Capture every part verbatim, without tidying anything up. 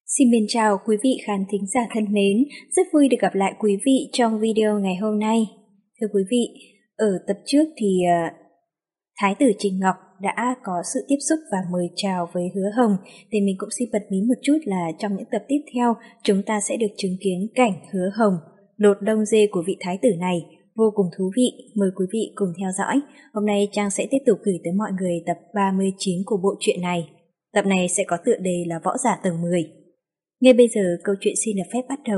Xin mến chào quý vị khán thính giả thân mến, rất vui được gặp lại quý vị trong video ngày hôm nay. Thưa quý vị, ở tập trước thì uh, Thái tử Trình Ngọc đã có sự tiếp xúc và mời chào với Hứa Hồng, thì mình cũng xin bật mí một chút là trong những tập tiếp theo chúng ta sẽ được chứng kiến cảnh Hứa Hồng lột lông dê của vị thái tử này, vô cùng thú vị, mời quý vị cùng theo dõi. Hôm nay Trang sẽ tiếp tục gửi tới mọi người tập ba mươi chín của bộ truyện này. Tập này sẽ có tựa đề là Võ giả tầng mười. Ngay bây giờ câu chuyện xin được phép bắt đầu.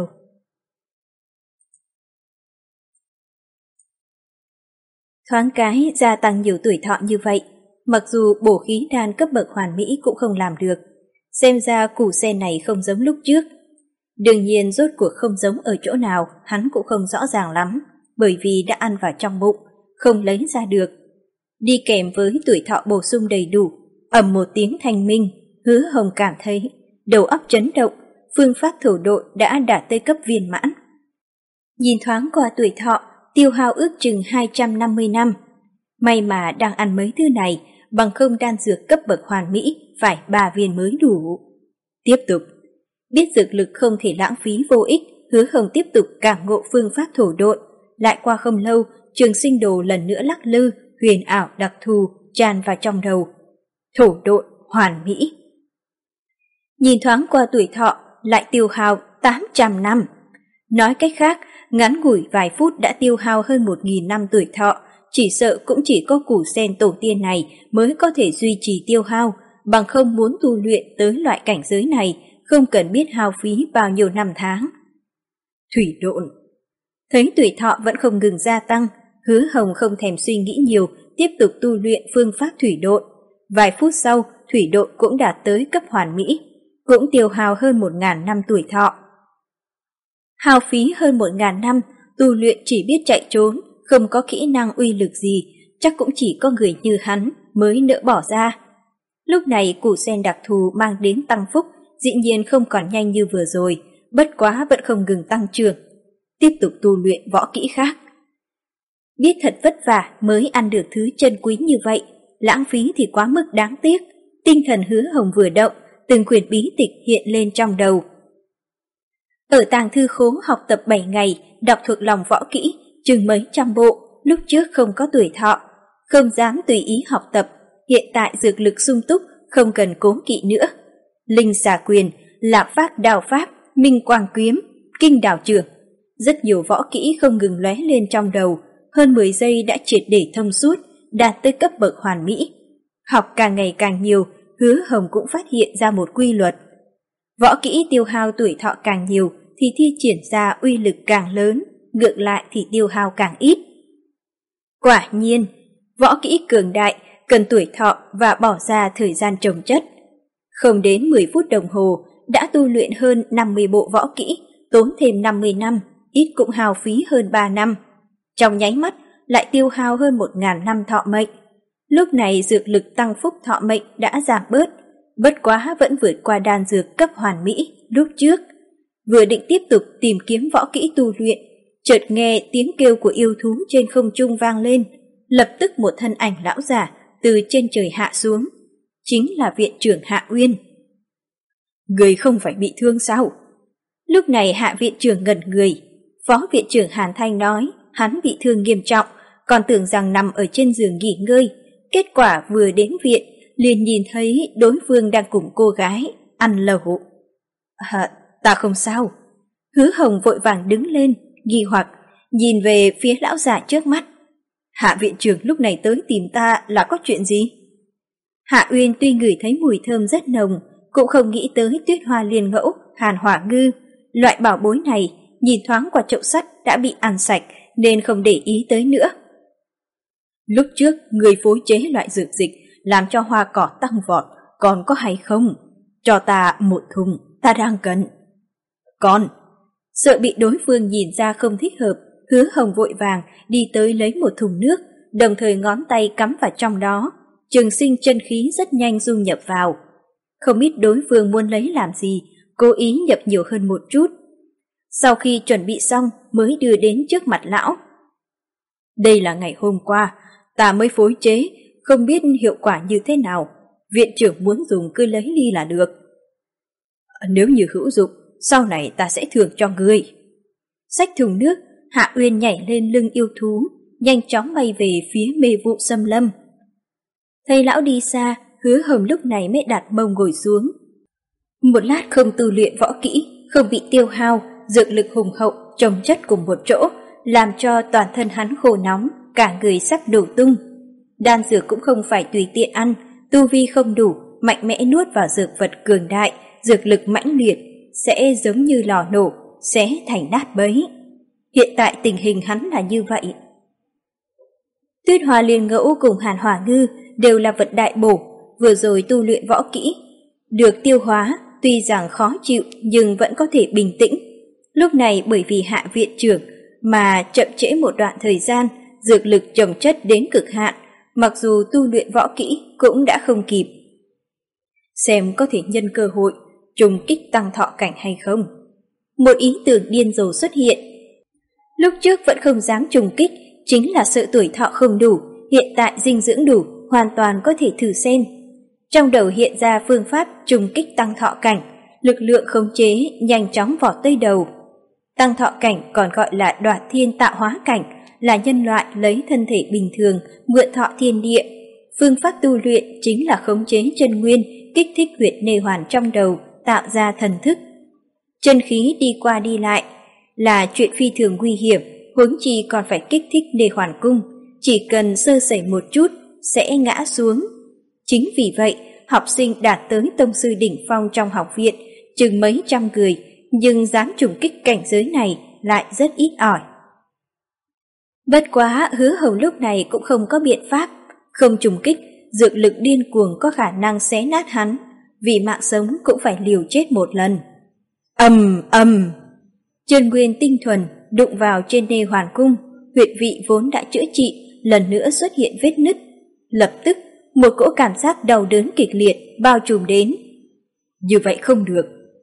Thoáng cái gia tăng nhiều tuổi thọ như vậy, mặc dù bổ khí đan cấp bậc hoàn mỹ cũng không làm được, xem ra củ sen này không giống lúc trước. Đương nhiên rốt cuộc không giống ở chỗ nào hắn cũng không rõ ràng lắm, bởi vì đã ăn vào trong bụng, không lấy ra được. Đi kèm với tuổi thọ bổ sung đầy đủ, ầm một tiếng thanh minh, Hứa Hồng cảm thấy đầu óc chấn động, phương pháp thổ độ đã đạt tới cấp viên mãn. Nhìn thoáng qua tuổi thọ, tiêu hao ước chừng hai trăm năm mươi năm. May mà đang ăn mấy thứ này, bằng không đan dược cấp bậc hoàn mỹ phải ba viên mới đủ. Tiếp tục, biết dược lực không thể lãng phí vô ích, Hứa Hồng tiếp tục cảm ngộ phương pháp thổ độn. Lại qua không lâu, trường sinh đồ lần nữa lắc lư, huyền ảo đặc thù tràn vào trong đầu. Thổ độn hoàn mỹ. Nhìn thoáng qua tuổi thọ, lại tiêu hao tám trăm năm. Nói cách khác, ngắn ngủi vài phút đã tiêu hao hơn một nghìn năm tuổi thọ, chỉ sợ cũng chỉ có củ sen tổ tiên này mới có thể duy trì tiêu hao, bằng không muốn tu luyện tới loại cảnh giới này, không cần biết hao phí bao nhiêu năm tháng. Thủy độn. Thấy tuổi thọ vẫn không ngừng gia tăng, Hứa Hồng không thèm suy nghĩ nhiều, tiếp tục tu luyện phương pháp thủy độn. Vài phút sau, thủy độn cũng đạt tới cấp hoàn mỹ, cũng tiêu hao hơn một ngàn năm tuổi thọ. Hao phí hơn một ngàn năm, tu luyện chỉ biết chạy trốn, không có kỹ năng uy lực gì, chắc cũng chỉ có người như hắn mới nỡ bỏ ra. Lúc này củ sen đặc thù mang đến tăng phúc, dĩ nhiên không còn nhanh như vừa rồi, bất quá vẫn không ngừng tăng trưởng. Tiếp tục tu luyện võ kỹ khác. Biết thật vất vả mới ăn được thứ chân quý như vậy, lãng phí thì quá mức đáng tiếc. Tinh thần Hứa Hồng vừa động, từng quyển bí tịch hiện lên trong đầu. Ở tàng thư khố học tập bảy ngày, đọc thuộc lòng võ kỹ, chừng mấy trăm bộ, lúc trước không có tuổi thọ, không dám tùy ý học tập, hiện tại dược lực sung túc, không cần cố kỵ nữa. Linh xà quyền, lạc phát đào pháp, minh quang kiếm, kinh đào trưởng, rất nhiều võ kỹ không ngừng lóe lên trong đầu, hơn mười giây đã triệt để thông suốt, đạt tới cấp bậc hoàn mỹ. Học càng ngày càng nhiều, Hứa Hồng cũng phát hiện ra một quy luật. Võ kỹ tiêu hao tuổi thọ càng nhiều thì thi triển ra uy lực càng lớn, ngược lại thì tiêu hao càng ít. Quả nhiên, võ kỹ cường đại cần tuổi thọ và bỏ ra thời gian chồng chất. Không đến mười phút đồng hồ đã tu luyện hơn năm mươi bộ võ kỹ, tốn thêm năm mươi năm, ít cũng hao phí hơn ba năm. Trong nháy mắt lại tiêu hao hơn một ngàn năm thọ mệnh. Lúc này dược lực tăng phúc thọ mệnh đã giảm bớt, bất quá vẫn vượt qua đan dược cấp hoàn mỹ lúc trước. Vừa định tiếp tục tìm kiếm võ kỹ tu luyện, chợt nghe tiếng kêu của yêu thú trên không trung vang lên, lập tức một thân ảnh lão giả từ trên trời hạ xuống, chính là viện trưởng Hạ Uyên. Người không phải bị thương sao? Lúc này Hạ viện trưởng ngẩn người, phó viện trưởng Hàn Thanh nói hắn bị thương nghiêm trọng, còn tưởng rằng nằm ở trên giường nghỉ ngơi, kết quả vừa đến viện liền nhìn thấy đối phương đang cùng cô gái ăn lẩu. À, ta không sao. Hứa Hồng vội vàng đứng lên, nghi hoặc nhìn về phía lão già trước mắt. Hạ viện trưởng lúc này tới tìm ta là có chuyện gì? Hạ Uyên tuy ngửi thấy mùi thơm rất nồng, cũng không nghĩ tới tuyết hoa liên ngẫu, hàn hỏa ngư, loại bảo bối này, nhìn thoáng qua chậu sắt đã bị ăn sạch nên không để ý tới nữa. Lúc trước người phối chế loại dược dịch làm cho hoa cỏ tăng vọt, còn có hay không? Cho ta một thùng, ta đang cần. Còn, sợ bị đối phương nhìn ra không thích hợp, Hứa Hồng vội vàng đi tới lấy một thùng nước, đồng thời ngón tay cắm vào trong đó, trường sinh chân khí rất nhanh dung nhập vào. Không biết đối phương muốn lấy làm gì, cố ý nhập nhiều hơn một chút. Sau khi chuẩn bị xong mới đưa đến trước mặt lão. Đây là ngày hôm qua, ta mới phối chế, không biết hiệu quả như thế nào. Viện trưởng muốn dùng cứ lấy ly là được. Nếu như hữu dụng, sau này ta sẽ thưởng cho ngươi. Xách thùng nước, Hạ Uyên nhảy lên lưng yêu thú, nhanh chóng bay về phía mê vụ xâm lâm. Thấy lão đi xa, Hứa Hồng lúc này mới đặt mông ngồi xuống. Một lát không tu luyện võ kỹ, không bị tiêu hao, dược lực hùng hậu chồng chất cùng một chỗ, làm cho toàn thân hắn khô nóng, cả người sắp đổ tung. Đan dược cũng không phải tùy tiện ăn, tu vi không đủ, mạnh mẽ nuốt vào dược vật cường đại, dược lực mãnh liệt, sẽ giống như lò nổ, sẽ thành nát bấy. Hiện tại tình hình hắn là như vậy. Tuyết Hoa Liên Ngẫu cùng Hàn Hỏa Ngư đều là vật đại bổ, vừa rồi tu luyện võ kỹ, được tiêu hóa, tuy rằng khó chịu nhưng vẫn có thể bình tĩnh. Lúc này bởi vì Hạ viện trưởng mà chậm trễ một đoạn thời gian, dược lực chồng chất đến cực hạn, mặc dù tu luyện võ kỹ cũng đã không kịp. Xem có thể nhân cơ hội trùng kích tăng thọ cảnh hay không. Một ý tưởng điên rồ xuất hiện. Lúc trước vẫn không dám trùng kích, chính là sợ tuổi thọ không đủ, hiện tại dinh dưỡng đủ, hoàn toàn có thể thử xem. Trong đầu hiện ra phương pháp trùng kích tăng thọ cảnh, lực lượng khống chế nhanh chóng vọt tới đầu. Tăng thọ cảnh còn gọi là đoạt thiên tạo hóa cảnh, là nhân loại lấy thân thể bình thường mượn thọ thiên địa. Phương pháp tu luyện chính là khống chế chân nguyên, kích thích huyệt nê hoàn trong đầu, tạo ra thần thức. Chân khí đi qua đi lại là chuyện phi thường nguy hiểm, huống chi còn phải kích thích nê hoàn cung, chỉ cần sơ sẩy một chút sẽ ngã xuống. Chính vì vậy, học sinh đạt tới tông sư đỉnh phong trong học viện chừng mấy trăm người, nhưng dám trùng kích cảnh giới này lại rất ít ỏi. Bất quá Hứa Hồng lúc này cũng không có biện pháp, không trùng kích, dược lực điên cuồng có khả năng xé nát hắn, vì mạng sống cũng phải liều chết một lần. Ầm ầm, chân nguyên tinh thuần đụng vào trên nê hoàn cung, huyệt vị vốn đã chữa trị lần nữa xuất hiện vết nứt. Lập tức một cỗ cảm giác đau đớn kịch liệt bao trùm đến. Như vậy không được.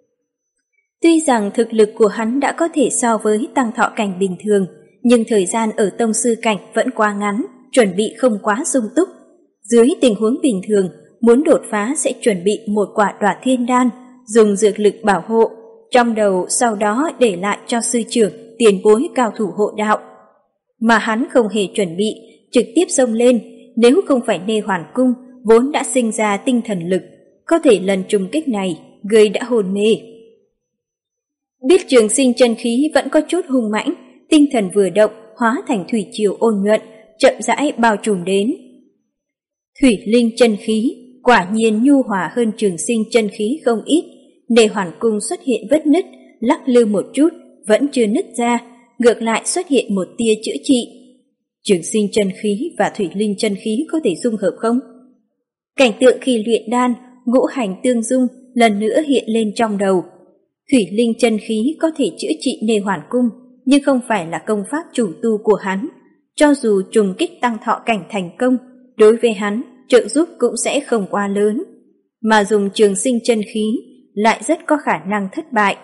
Tuy rằng thực lực của hắn đã có thể so với tăng thọ cảnh bình thường, nhưng thời gian ở tông sư cảnh vẫn quá ngắn, chuẩn bị không quá sung túc. Dưới tình huống bình thường, muốn đột phá sẽ chuẩn bị một quả đoạt thiên đan, dùng dược lực bảo hộ, trong đầu sau đó để lại cho sư trưởng, tiền bối cao thủ hộ đạo. Mà hắn không hề chuẩn bị, trực tiếp xông lên, nếu không phải nê hoàn cung vốn đã sinh ra tinh thần lực, có thể lần trùng kích này người đã hồn mê. Biết trường sinh chân khí vẫn có chút hung mãnh, tinh thần vừa động hóa thành thủy triều ôn nhuận, chậm rãi bao trùm đến. Thủy linh chân khí quả nhiên nhu hòa hơn trường sinh chân khí không ít. Nê hoàn cung xuất hiện vết nứt, lắc lư một chút vẫn chưa nứt ra, ngược lại xuất hiện một tia chữa trị. Trường sinh chân khí và thủy linh chân khí có thể dung hợp không? Cảnh tượng khi luyện đan, ngũ hành tương dung lần nữa hiện lên trong đầu. Thủy linh chân khí có thể chữa trị nê hoàn cung, nhưng không phải là công pháp chủ tu của hắn. Cho dù trùng kích tăng thọ cảnh thành công, đối với hắn trợ giúp cũng sẽ không quá lớn. Mà dùng trường sinh chân khí lại rất có khả năng thất bại.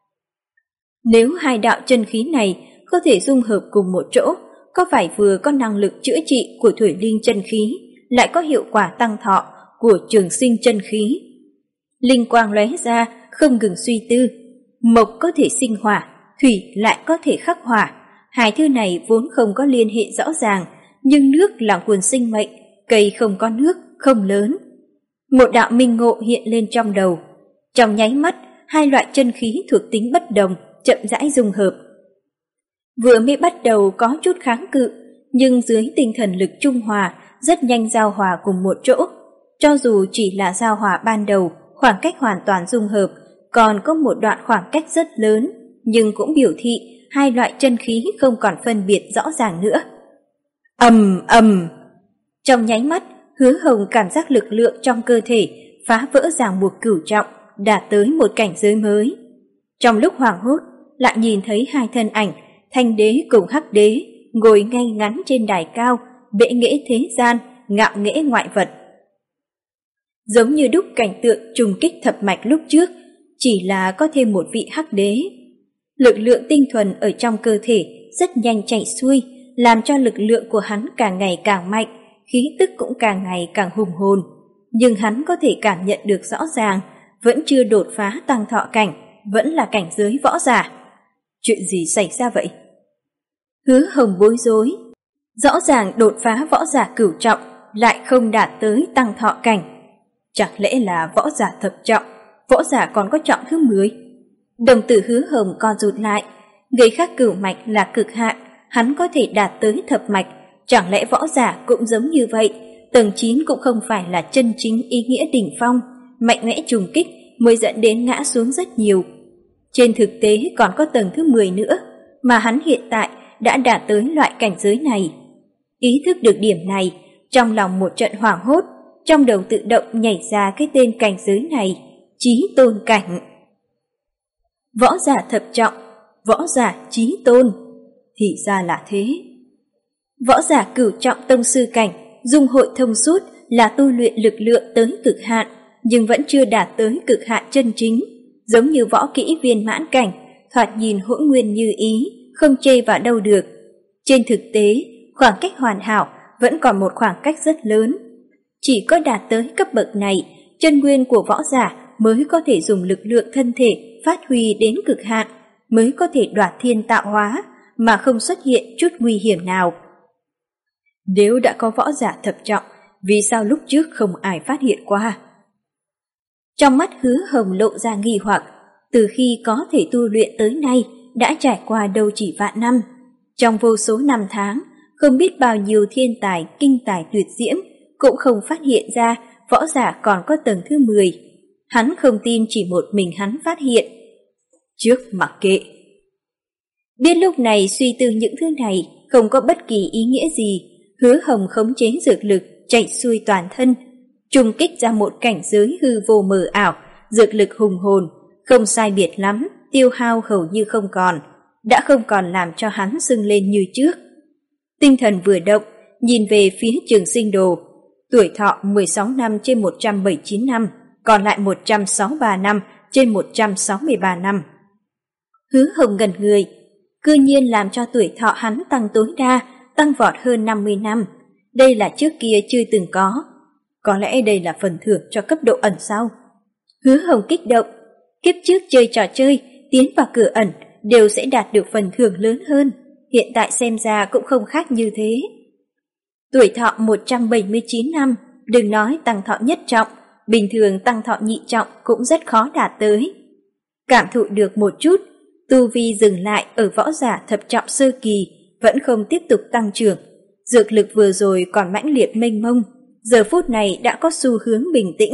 Nếu hai đạo chân khí này có thể dung hợp cùng một chỗ, có phải vừa có năng lực chữa trị của thủy linh chân khí, lại có hiệu quả tăng thọ của trường sinh chân khí? Linh quang lóe ra, không ngừng suy tư. Mộc có thể sinh hỏa, thủy lại có thể khắc hỏa. Hai thứ này vốn không có liên hệ rõ ràng, nhưng nước là nguồn sinh mệnh, cây không có nước, không lớn. Một đạo minh ngộ hiện lên trong đầu. Trong nháy mắt, hai loại chân khí thuộc tính bất đồng, chậm rãi dung hợp. Vừa mới bắt đầu có chút kháng cự, nhưng dưới tinh thần lực trung hòa, rất nhanh giao hòa cùng một chỗ. Cho dù chỉ là giao hòa ban đầu, khoảng cách hoàn toàn dung hợp, còn có một đoạn khoảng cách rất lớn, nhưng cũng biểu thị hai loại chân khí không còn phân biệt rõ ràng nữa. Ầm ầm, trong nháy mắt, Hứa Hồng cảm giác lực lượng trong cơ thể phá vỡ ràng buộc cửu trọng, đạt tới một cảnh giới mới. Trong lúc hoảng hốt, lại nhìn thấy hai thân ảnh, Thanh Đế cùng Hắc Đế ngồi ngay ngắn trên đài cao, bệ nghệ thế gian, ngạo nghễ ngoại vật. Giống như đúc cảnh tượng trùng kích thập mạch lúc trước, chỉ là có thêm một vị Hắc Đế. Lực lượng tinh thuần ở trong cơ thể rất nhanh chạy xuôi, làm cho lực lượng của hắn càng ngày càng mạnh, khí tức cũng càng ngày càng hùng hồn. Nhưng hắn có thể cảm nhận được rõ ràng, vẫn chưa đột phá tăng thọ cảnh, vẫn là cảnh giới võ giả. Chuyện gì xảy ra vậy? Hứa Hồng bối rối. Rõ ràng đột phá võ giả cửu trọng lại không đạt tới tăng thọ cảnh. Chẳng lẽ là võ giả thập trọng, võ giả còn có trọng thứ mười? Đồng tử Hứa Hồng co rụt lại. Người khác cửu mạch là cực hạn, hắn có thể đạt tới thập mạch, chẳng lẽ võ giả cũng giống như vậy? Tầng chín cũng không phải là chân chính ý nghĩa đỉnh phong, mạnh mẽ trùng kích mới dẫn đến ngã xuống rất nhiều. Trên thực tế còn có tầng thứ mười nữa, mà hắn hiện tại đã đạt tới loại cảnh giới này. Ý thức được điểm này, trong lòng một trận hoảng hốt, trong đầu tự động nhảy ra cái tên cảnh giới này, Chí Tôn cảnh. Võ giả thập trọng, võ giả Chí Tôn, thì ra là thế. Võ giả cửu trọng tông sư cảnh, dung hội thông suốt là tu luyện lực lượng tới cực hạn, nhưng vẫn chưa đạt tới cực hạn chân chính, giống như võ kỹ viên mãn cảnh, thoạt nhìn hỗn nguyên như ý, không chê vào đâu được. Trên thực tế, khoảng cách hoàn hảo vẫn còn một khoảng cách rất lớn. Chỉ có đạt tới cấp bậc này, chân nguyên của võ giả mới có thể dùng lực lượng thân thể phát huy đến cực hạn, mới có thể đoạt thiên tạo hóa, mà không xuất hiện chút nguy hiểm nào. Nếu đã có võ giả thập trọng, vì sao lúc trước không ai phát hiện qua? Trong mắt Hứa Hồng lộ ra nghi hoặc, từ khi có thể tu luyện tới nay đã trải qua đâu chỉ vạn năm. Trong vô số năm tháng, không biết bao nhiêu thiên tài, kinh tài tuyệt diễm cũng không phát hiện ra võ giả còn có tầng thứ mười. Hắn không tin chỉ một mình hắn phát hiện. Trước mặc kệ. Biết lúc này suy tư những thứ này không có bất kỳ ý nghĩa gì, Hứa Hồng khống chế dược lực chạy xuôi toàn thân, trùng kích ra một cảnh giới hư vô mờ ảo, dược lực hùng hồn, không sai biệt lắm, tiêu hao hầu như không còn, đã không còn làm cho hắn sưng lên như trước. Tinh thần vừa động, nhìn về phía Trường Sinh Đồ, tuổi thọ mười sáu năm trên một trăm bảy mươi chín năm, còn lại một trăm sáu mươi ba năm trên một trăm sáu mươi ba năm. Hứa Hồng ngẩn người, cư nhiên làm cho tuổi thọ hắn tăng tối đa, tăng vọt hơn năm mươi năm. Đây là trước kia chưa từng có. Có lẽ đây là phần thưởng cho cấp độ ẩn sau. Hứa Hồng kích động, kiếp trước chơi trò chơi, tiến vào cửa ẩn đều sẽ đạt được phần thưởng lớn hơn. Hiện tại xem ra cũng không khác như thế. Tuổi thọ một trăm bảy mươi chín năm, đừng nói tăng thọ nhất trọng, bình thường tăng thọ nhị trọng cũng rất khó đạt tới. Cảm thụ được một chút, tu vi dừng lại ở võ giả thập trọng sơ kỳ, vẫn không tiếp tục tăng trưởng. Dược lực vừa rồi còn mãnh liệt mênh mông, giờ phút này đã có xu hướng bình tĩnh.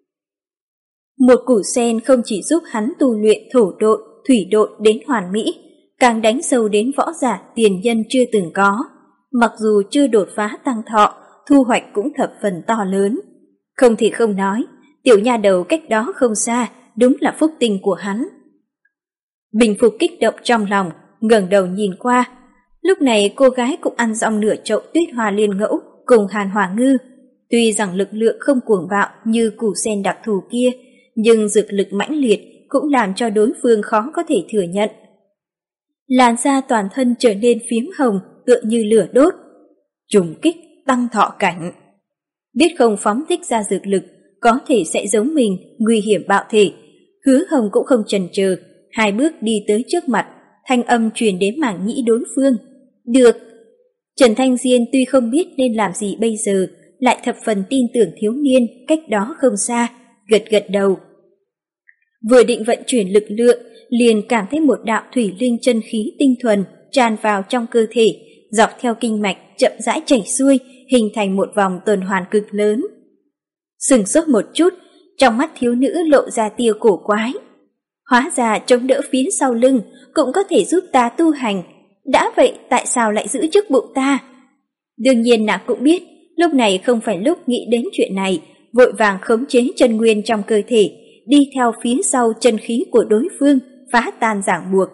Một củ sen không chỉ giúp hắn tu luyện thổ độn, thủy độn đến hoàn mỹ, càng đánh sâu đến võ giả tiền nhân chưa từng có. Mặc dù chưa đột phá tăng thọ, thu hoạch cũng thập phần to lớn. Không thì không nói, tiểu nha đầu cách đó không xa, đúng là phúc tinh của hắn. Bình phục kích động trong lòng, ngẩng đầu nhìn qua. Lúc này cô gái cũng ăn xong nửa chậu tuyết hoa liên ngẫu cùng Hàn Hỏa Ngư. Tuy rằng lực lượng không cuồng bạo như củ sen đặc thù kia, nhưng dược lực mãnh liệt cũng làm cho đối phương khó có thể thừa nhận. Làn da toàn thân trở nên phiếm hồng, tựa như lửa đốt. Trùng kích tăng thọ cảnh. Biết không phóng thích ra dược lực, có thể sẽ giống mình, nguy hiểm bạo thể. Hứa Hồng cũng không chần chừ, hai bước đi tới trước mặt, thanh âm truyền đến mảng nhĩ đối phương. Được. Trần Thanh Diên tuy không biết nên làm gì bây giờ, lại thập phần tin tưởng thiếu niên cách đó không xa, gật gật đầu. Vừa định vận chuyển lực lượng, liền cảm thấy một đạo thủy linh chân khí tinh thuần tràn vào trong cơ thể, dọc theo kinh mạch chậm rãi chảy xuôi, hình thành một vòng tuần hoàn cực lớn. Sừng sốt một chút, trong mắt thiếu nữ lộ ra tia cổ quái. Hóa ra chống đỡ phía sau lưng cũng có thể giúp ta tu hành, đã vậy tại sao lại giữ trước bụng ta? Đương nhiên nàng cũng biết, lúc này không phải lúc nghĩ đến chuyện này, vội vàng khống chế chân nguyên trong cơ thể, đi theo phía sau chân khí của đối phương, phá tan ràng buộc.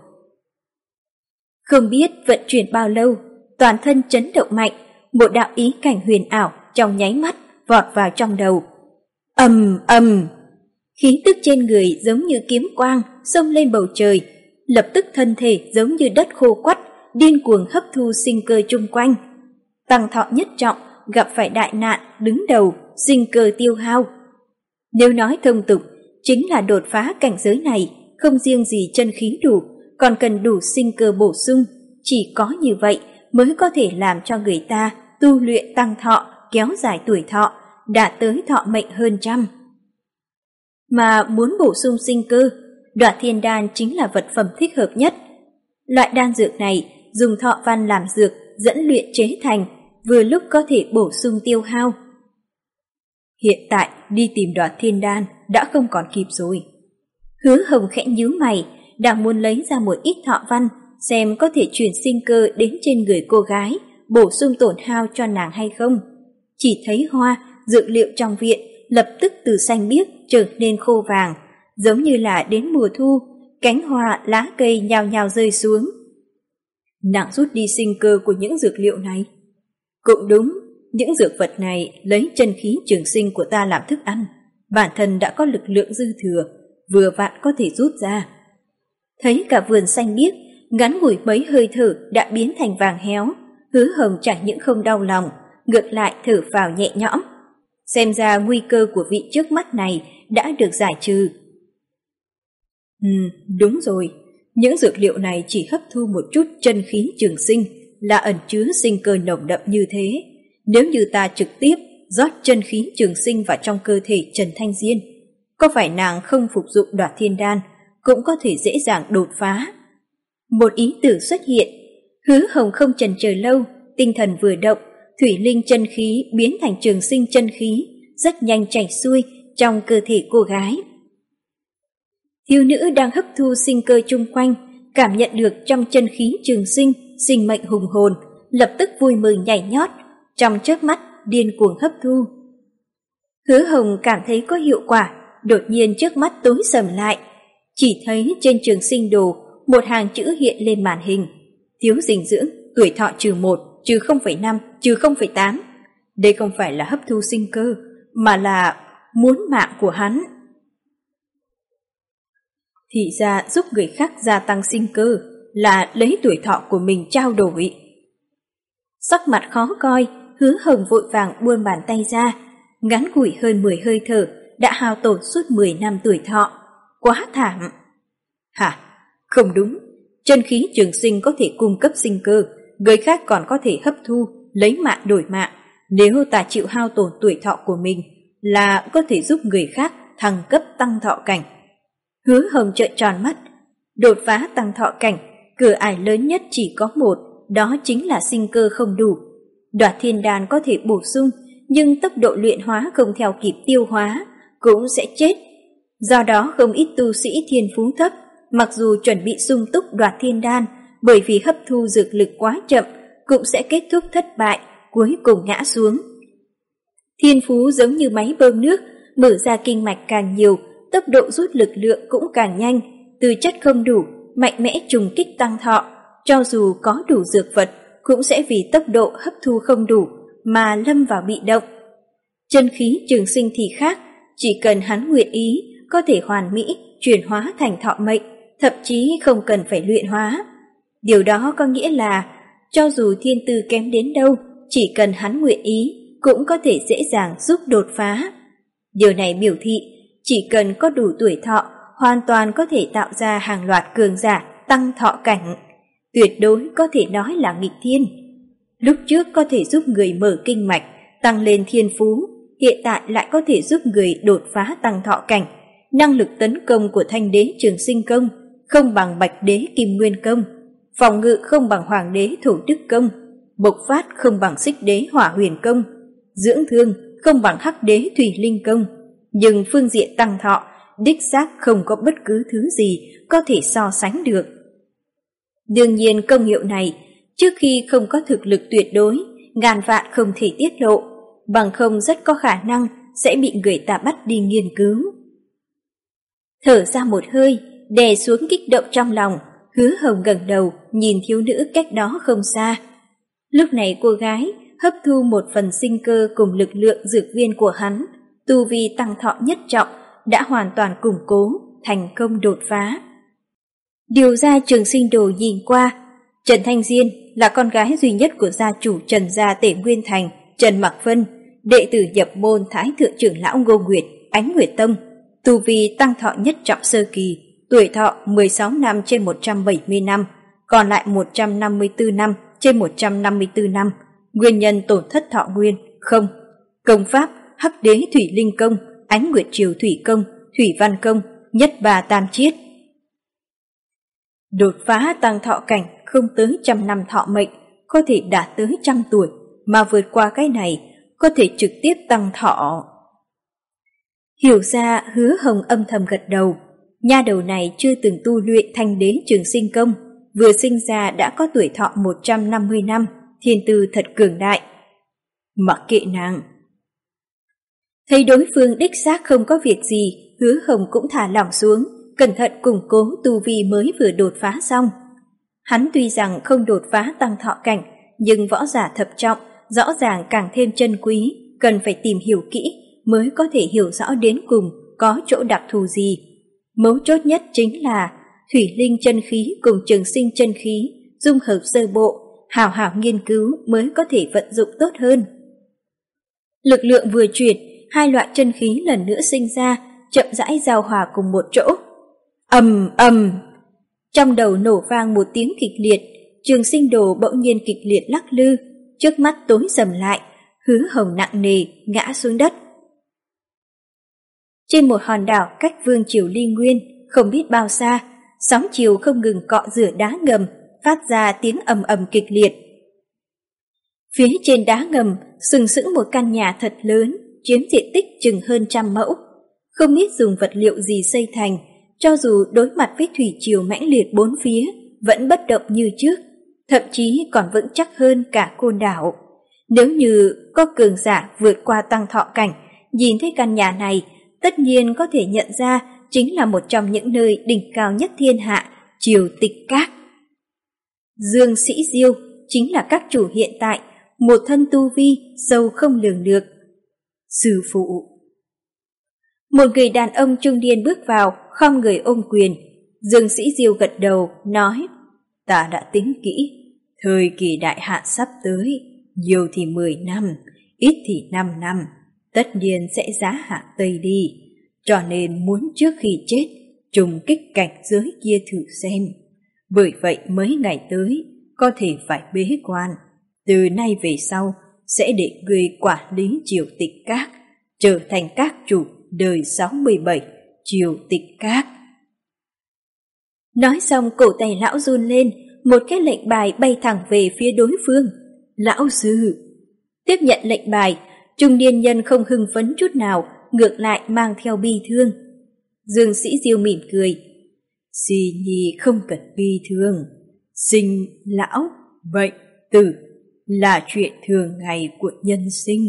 Không biết vận chuyển bao lâu, toàn thân chấn động mạnh, một đạo ý cảnh huyền ảo trong nháy mắt vọt vào trong đầu. Ầm ầm, khí tức trên người giống như kiếm quang xông lên bầu trời, lập tức thân thể giống như đất khô quắt, điên cuồng hấp thu sinh cơ chung quanh. Tăng thọ nhất trọng gặp phải đại nạn đứng đầu, sinh cơ tiêu hao. Nếu nói thông tục, chính là đột phá cảnh giới này, không riêng gì chân khí đủ, còn cần đủ sinh cơ bổ sung. Chỉ có như vậy mới có thể làm cho người ta tu luyện tăng thọ, kéo dài tuổi thọ, đạt tới thọ mệnh hơn trăm. Mà muốn bổ sung sinh cơ, Đoạt Thiên Đan chính là vật phẩm thích hợp nhất. Loại đan dược này dùng thọ văn làm dược dẫn luyện chế thành, vừa lúc có thể bổ sung tiêu hao. Hiện tại đi tìm Đoạt Thiên Đan đã không còn kịp rồi. Hứa Hồng khẽ nhíu mày, đang muốn lấy ra một ít thọ văn xem có thể chuyển sinh cơ đến trên người cô gái, bổ sung tổn hao cho nàng hay không. Chỉ thấy hoa, dược liệu trong viện lập tức từ xanh biếc trở nên khô vàng, giống như là đến mùa thu, cánh hoa lá cây nhao nhao rơi xuống. Nàng rút đi sinh cơ của những dược liệu này. Cũng đúng, những dược vật này lấy chân khí trường sinh của ta làm thức ăn, bản thân đã có lực lượng dư thừa, vừa vặn có thể rút ra. Thấy cả vườn xanh biếc, ngắn ngủi mấy hơi thở đã biến thành vàng héo, Hứa Hồng chẳng những không đau lòng, ngược lại thở phào nhẹ nhõm. Xem ra nguy cơ của vị trước mắt này đã được giải trừ. Ừ, đúng rồi, những dược liệu này chỉ hấp thu một chút chân khí trường sinh, là ẩn chứa sinh cơ nồng đậm như thế. Nếu như ta trực tiếp rót chân khí trường sinh vào trong cơ thể Trần Thanh Diên, có phải nàng không phục dụng Đoạt Thiên Đan cũng có thể dễ dàng đột phá. Một ý tưởng xuất hiện, Hứa Hồng không chần chờ lâu, tinh thần vừa động, thủy linh chân khí biến thành trường sinh chân khí, rất nhanh chảy xuôi trong cơ thể cô gái. Thiếu nữ đang hấp thu sinh cơ chung quanh, cảm nhận được trong chân khí trường sinh, sinh mệnh hùng hồn, lập tức vui mừng nhảy nhót, trong chớp mắt điên cuồng hấp thu. Hứa Hồng cảm thấy có hiệu quả, đột nhiên trước mắt tối sầm lại, chỉ thấy trên trường sinh đồ một hàng chữ hiện lên màn hình: thiếu dinh dưỡng, tuổi thọ trừ một, trừ không phẩy năm, trừ không phẩy tám. Đây không phải là hấp thu sinh cơ, mà là muốn mạng của hắn. Thì ra giúp người khác gia tăng sinh cơ là lấy tuổi thọ của mình trao đổi. Sắc mặt khó coi, Hứa Hồng vội vàng buông bàn tay ra, ngắn ngủi hơn mười hơi thở đã hao tổn suốt mười năm tuổi thọ, quá thảm. Hả? Không đúng, chân khí trường sinh có thể cung cấp sinh cơ, người khác còn có thể hấp thu, lấy mạng đổi mạng. Nếu ta chịu hao tổn tuổi thọ của mình là có thể giúp người khác thăng cấp tăng thọ cảnh. Hứa Hồng trợn tròn mắt, đột phá tăng thọ cảnh, cửa ải lớn nhất chỉ có một, đó chính là sinh cơ không đủ. Đoạt Thiên Đan có thể bổ sung, nhưng tốc độ luyện hóa không theo kịp tiêu hóa, cũng sẽ chết. Do đó không ít tu sĩ thiên phú thấp, mặc dù chuẩn bị sung túc Đoạt Thiên Đan, bởi vì hấp thu dược lực quá chậm, cũng sẽ kết thúc thất bại, cuối cùng ngã xuống. Thiên phú giống như máy bơm nước, mở ra kinh mạch càng nhiều, tốc độ rút lực lượng cũng càng nhanh, tư chất không đủ, mạnh mẽ trùng kích tăng thọ, cho dù có đủ dược vật, cũng sẽ vì tốc độ hấp thu không đủ mà lâm vào bị động. Chân khí trường sinh thì khác, chỉ cần hắn nguyện ý, có thể hoàn mỹ chuyển hóa thành thọ mệnh, thậm chí không cần phải luyện hóa. Điều đó có nghĩa là, cho dù thiên tư kém đến đâu, chỉ cần hắn nguyện ý, cũng có thể dễ dàng giúp đột phá. Điều này biểu thị, chỉ cần có đủ tuổi thọ, hoàn toàn có thể tạo ra hàng loạt cường giả tăng thọ cảnh. Tuyệt đối có thể nói là nghịch thiên. Lúc trước có thể giúp người mở kinh mạch, tăng lên thiên phú, hiện tại lại có thể giúp người đột phá tăng thọ cảnh. Năng lực tấn công của Thanh Đế Trường Sinh Công không bằng Bạch Đế Kim Nguyên Công, phòng ngự không bằng Hoàng Đế Thổ Đức Công, bộc phát không bằng Xích Đế Hỏa Huyền Công, dưỡng thương không bằng Hắc Đế Thủy Linh Công. Nhưng phương diện tăng thọ, đích xác không có bất cứ thứ gì có thể so sánh được. Đương nhiên công hiệu này, trước khi không có thực lực tuyệt đối, ngàn vạn không thể tiết lộ, bằng không rất có khả năng sẽ bị người ta bắt đi nghiên cứu. Thở ra một hơi, đè xuống kích động trong lòng, Hứa Hồng ngẩng đầu nhìn thiếu nữ cách đó không xa. Lúc này cô gái hấp thu một phần sinh cơ cùng lực lượng dược viên của hắn, tu vi tăng thọ nhất trọng đã hoàn toàn củng cố, thành công đột phá. Điều ra trường sinh đồ nhìn qua, Trần Thanh Diên là con gái duy nhất của gia chủ Trần gia Tể Nguyên Thành, Trần Mặc Vân, đệ tử nhập môn Thái Thượng trưởng lão Ngô Nguyệt, Ánh Nguyệt Tông, tu vi tăng thọ nhất trọng sơ kỳ, tuổi thọ mười sáu năm trên một trăm bảy mươi năm, còn lại một trăm năm mươi tư năm trên một trăm năm mươi tư năm. Nguyên nhân tổn thất thọ nguyên không. Công pháp Hắc Đế Thủy Linh Công, Ánh Nguyệt Triều Thủy Công, Thủy Văn Công, Nhất Bà Tam Chiết. Đột phá tăng thọ cảnh không tới trăm năm thọ mệnh, có thể đạt tới trăm tuổi, mà vượt qua cái này có thể trực tiếp tăng thọ. Hiểu ra, Hứa Hồng âm thầm gật đầu. Nha đầu này chưa từng tu luyện Thanh Đế Trường Sinh Công, vừa sinh ra đã có tuổi thọ một trăm năm mươi năm, thiên tư thật cường đại. Mặc kệ nàng. Thấy đối phương đích xác không có việc gì, Hứa Hồng cũng thả lỏng xuống, cẩn thận củng cố tu vi mới vừa đột phá xong. Hắn tuy rằng không đột phá tăng thọ cảnh, nhưng võ giả thập trọng rõ ràng càng thêm chân quý, cần phải tìm hiểu kỹ mới có thể hiểu rõ đến cùng có chỗ đặc thù gì. Mấu chốt nhất chính là thủy linh chân khí cùng trường sinh chân khí dung hợp sơ bộ, hào hào nghiên cứu mới có thể vận dụng tốt hơn. Lực lượng vừa chuyển, hai loại chân khí lần nữa sinh ra, chậm rãi giao hòa cùng một chỗ. Ầm ầm, trong đầu nổ vang một tiếng kịch liệt, Trường Sinh Đồ bỗng nhiên kịch liệt lắc lư, trước mắt tối sầm lại, Hứa Hồng nặng nề ngã xuống đất. Trên một hòn đảo cách vương triều Ly Nguyên không biết bao xa, sóng chiều không ngừng cọ rửa đá ngầm, phát ra tiếng ầm ầm kịch liệt. Phía trên đá ngầm sừng sững một căn nhà thật lớn, chiếm diện tích chừng hơn trăm mẫu. Không biết dùng vật liệu gì xây thành, cho dù đối mặt với thủy triều mãnh liệt bốn phía, vẫn bất động như trước, thậm chí còn vững chắc hơn cả Côn Đảo. Nếu như có cường giả vượt qua tăng thọ cảnh, nhìn thấy căn nhà này, tất nhiên có thể nhận ra chính là một trong những nơi đỉnh cao nhất thiên hạ, Triều Tịch Các. Dương Sĩ Diêu chính là các chủ hiện tại, một thân tu vi sâu không lường được. Sư phụ. Một người đàn ông trung niên bước vào, khom người ôm quyền. Dương Sĩ Diêu gật đầu, nói: Ta đã tính kỹ, thời kỳ đại hạn sắp tới, nhiều thì mười năm, ít thì năm năm, tất nhiên sẽ giá hạ Tây đi, cho nên muốn trước khi chết trùng kích cảnh giới kia thử xem. Bởi vậy mấy ngày tới có thể phải bế quan, từ nay về sau sẽ để người quản lý Triều Tịch Các, trở thành các chủ đời sáu mươi bảy Triều Tịch Các. Nói xong cổ tay lão run lên, một cái lệnh bài bay thẳng về phía đối phương. Lão sư. Tiếp nhận lệnh bài, trung niên nhân không hưng phấn chút nào, ngược lại mang theo bi thương. Dương Sĩ Diêu mỉm cười. Di nhi không cần bi thương, sinh lão bệnh tử là chuyện thường ngày của nhân sinh.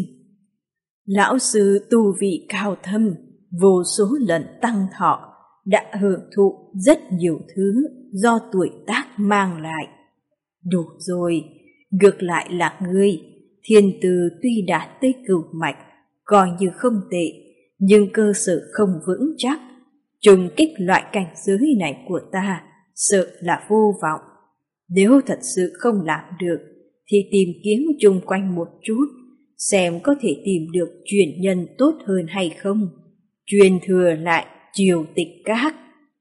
Lão sư tu vị cao thâm, vô số lần tăng thọ, đã hưởng thụ rất nhiều thứ do tuổi tác mang lại. Đủ rồi, ngược lại là ngươi, thiên tư tuy đạt tới cửu mạch, coi như không tệ, nhưng cơ sở không vững chắc. Trùng kích loại cảnh giới này của ta, sợ là vô vọng. Nếu thật sự không làm được, thì tìm kiếm chung quanh một chút, xem có thể tìm được truyền nhân tốt hơn hay không, truyền thừa lại Triều Tịch Các.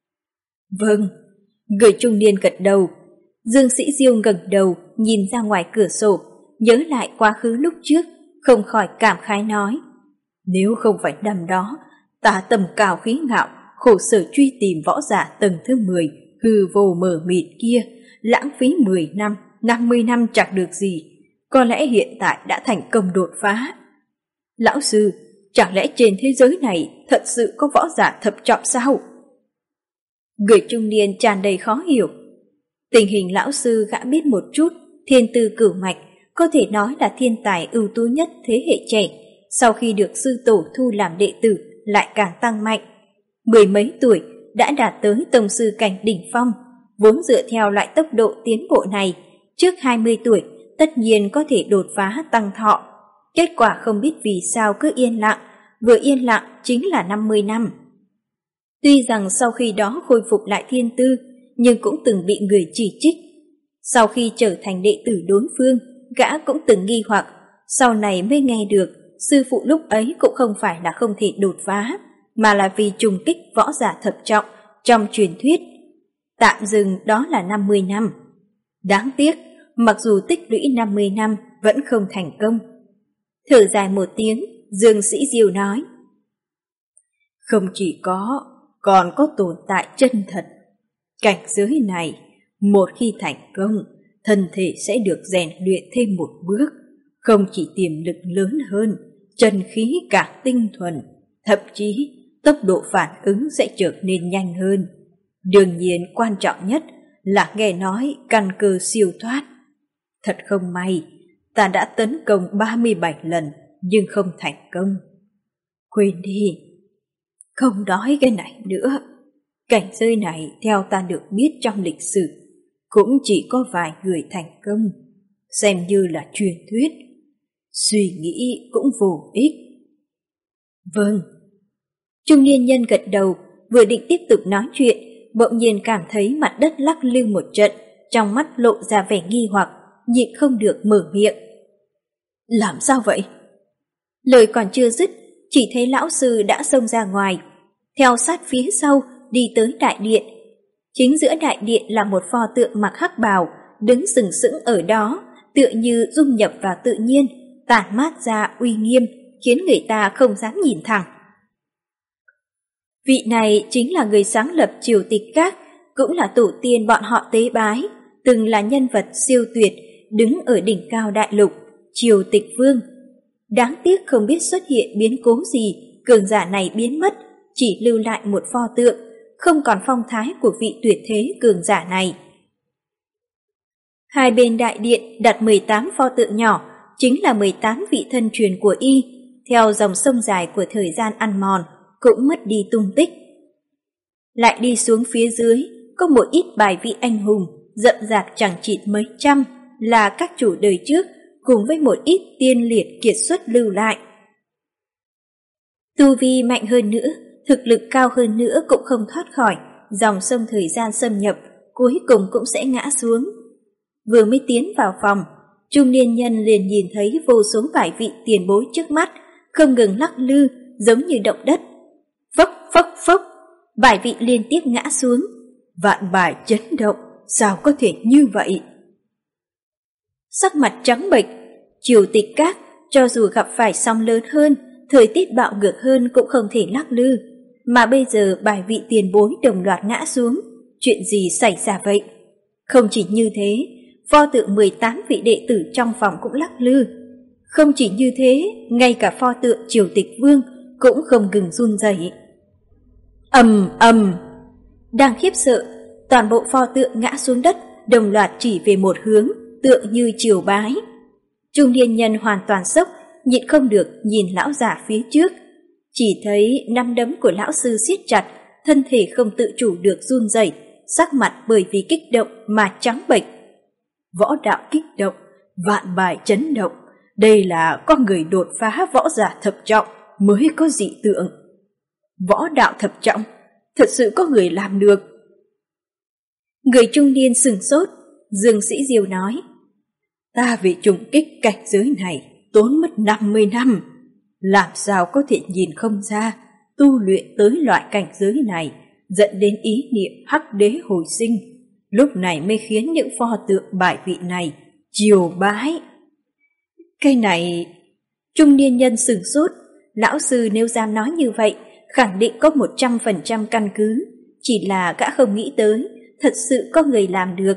Vâng, người trung niên gật đầu. Dương Sĩ Diêu ngẩng đầu nhìn ra ngoài cửa sổ, nhớ lại quá khứ lúc trước, không khỏi cảm khái nói: nếu không phải năm đó ta tầm cao khí ngạo, khổ sở truy tìm võ giả tầng thứ mười, hư vô mờ mịt kia, lãng phí mười năm, năm mươi năm chẳng được gì, có lẽ hiện tại đã thành công đột phá. Lão sư, chẳng lẽ trên thế giới này thật sự có võ giả thập trọng sao? Người trung niên tràn đầy khó hiểu. Tình hình lão sư gã biết một chút, thiên tư cửu mạch, có thể nói là thiên tài ưu tú nhất thế hệ trẻ, sau khi được sư tổ thu làm đệ tử lại càng tăng mạnh. Mười mấy tuổi đã đạt tới tông sư cảnh đỉnh phong, vốn dựa theo loại tốc độ tiến bộ này, trước hai mươi tuổi tất nhiên có thể đột phá tăng thọ. Kết quả không biết vì sao cứ yên lặng, vừa yên lặng chính là năm mươi năm. Tuy rằng sau khi đó khôi phục lại thiên tư, nhưng cũng từng bị người chỉ trích. Sau khi trở thành đệ tử đối phương, gã cũng từng nghi hoặc, sau này mới nghe được sư phụ lúc ấy cũng không phải là không thể đột phá, mà là vì trùng kích võ giả thập trọng trong truyền thuyết. Tạm dừng đó là năm mươi năm. Đáng tiếc, mặc dù tích lũy năm mươi năm vẫn không thành công. Thở dài một tiếng, Dương Sĩ Diêu nói: Không chỉ có, còn có tồn tại chân thật. Cảnh giới này, một khi thành công, thân thể sẽ được rèn luyện thêm một bước, không chỉ tiềm lực lớn hơn, chân khí càng tinh thuần, thậm chí tốc độ phản ứng sẽ trở nên nhanh hơn. Đương nhiên quan trọng nhất là nghe nói căn cơ siêu thoát. Thật không may, ta đã tấn công ba mươi bảy lần nhưng không thành công. Quên đi, không nói cái này nữa. Cảnh giới này theo ta được biết trong lịch sử cũng chỉ có vài người thành công, xem như là truyền thuyết. Suy nghĩ cũng vô ích. Vâng. Trung niên nhân gật đầu, vừa định tiếp tục nói chuyện, bỗng nhiên cảm thấy mặt đất lắc lư một trận, trong mắt lộ ra vẻ nghi hoặc, nhịn không được mở miệng. Làm sao vậy? Lời còn chưa dứt, chỉ thấy lão sư đã xông ra ngoài, theo sát phía sau đi tới đại điện. Chính giữa đại điện là một pho tượng mặc hắc bào, đứng sừng sững ở đó, tựa như dung nhập vào tự nhiên, tản mát ra uy nghiêm, khiến người ta không dám nhìn thẳng. Vị này chính là người sáng lập Triều Tịch Các, cũng là tổ tiên bọn họ tế bái, từng là nhân vật siêu tuyệt, đứng ở đỉnh cao đại lục, Triều Tịch Vương. Đáng tiếc không biết xuất hiện biến cố gì, cường giả này biến mất, chỉ lưu lại một pho tượng, không còn phong thái của vị tuyệt thế cường giả này. Hai bên đại điện đặt mười tám pho tượng nhỏ, chính là mười tám vị thân truyền của y, theo dòng sông dài của thời gian ăn mòn, cũng mất đi tung tích. Lại đi xuống phía dưới, có một ít bài vị anh hùng, rậm rạp chẳng chịt mấy trăm, là các chủ đời trước, cùng với một ít tiên liệt kiệt xuất lưu lại. Tu vi mạnh hơn nữa, thực lực cao hơn nữa cũng không thoát khỏi dòng sông thời gian xâm nhập, cuối cùng cũng sẽ ngã xuống. Vừa mới tiến vào phòng, trung niên nhân liền nhìn thấy vô số bài vị tiền bối trước mắt, không ngừng lắc lư, giống như động đất. Phốc phốc phốc, bài vị liên tiếp ngã xuống. Vạn bài chấn động, sao có thể như vậy? Sắc mặt trắng bệch, Triều Tịch Các cho dù gặp phải sóng lớn hơn, thời tiết bạo ngược hơn cũng không thể lắc lư, mà bây giờ bài vị tiền bối đồng loạt ngã xuống, chuyện gì xảy ra vậy? Không chỉ như thế, pho tượng mười tám vị đệ tử trong phòng cũng lắc lư. Không chỉ như thế, ngay cả pho tượng Triều Tịch Vương cũng không ngừng run rẩy. Ầm ầm, đang khiếp sợ, toàn bộ pho tượng ngã xuống đất, đồng loạt chỉ về một hướng, tựa như triều bái. Trung niên nhân hoàn toàn sốc, nhịn không được nhìn lão già phía trước, chỉ thấy nắm đấm của lão sư siết chặt, thân thể không tự chủ được run rẩy, sắc mặt bởi vì kích động mà trắng bệch. Võ đạo kích động, vạn bài chấn động, đây là con người đột phá võ giả thập trọng mới có dị tượng. Võ đạo thập trọng, thật sự có người làm được. Người trung niên sừng sốt, Dương Sĩ Diêu nói: Ta vì trùng kích cảnh giới này tốn mất năm mươi năm, làm sao có thể nhìn không ra tu luyện tới loại cảnh giới này dẫn đến ý niệm hắc đế hồi sinh, lúc này mới khiến những pho tượng bài vị này triều bái. Cái này... Trung niên nhân sừng sốt, lão sư nếu dám nói như vậy, khẳng định có một trăm phần trăm căn cứ, chỉ là gã không nghĩ tới, thật sự có người làm được.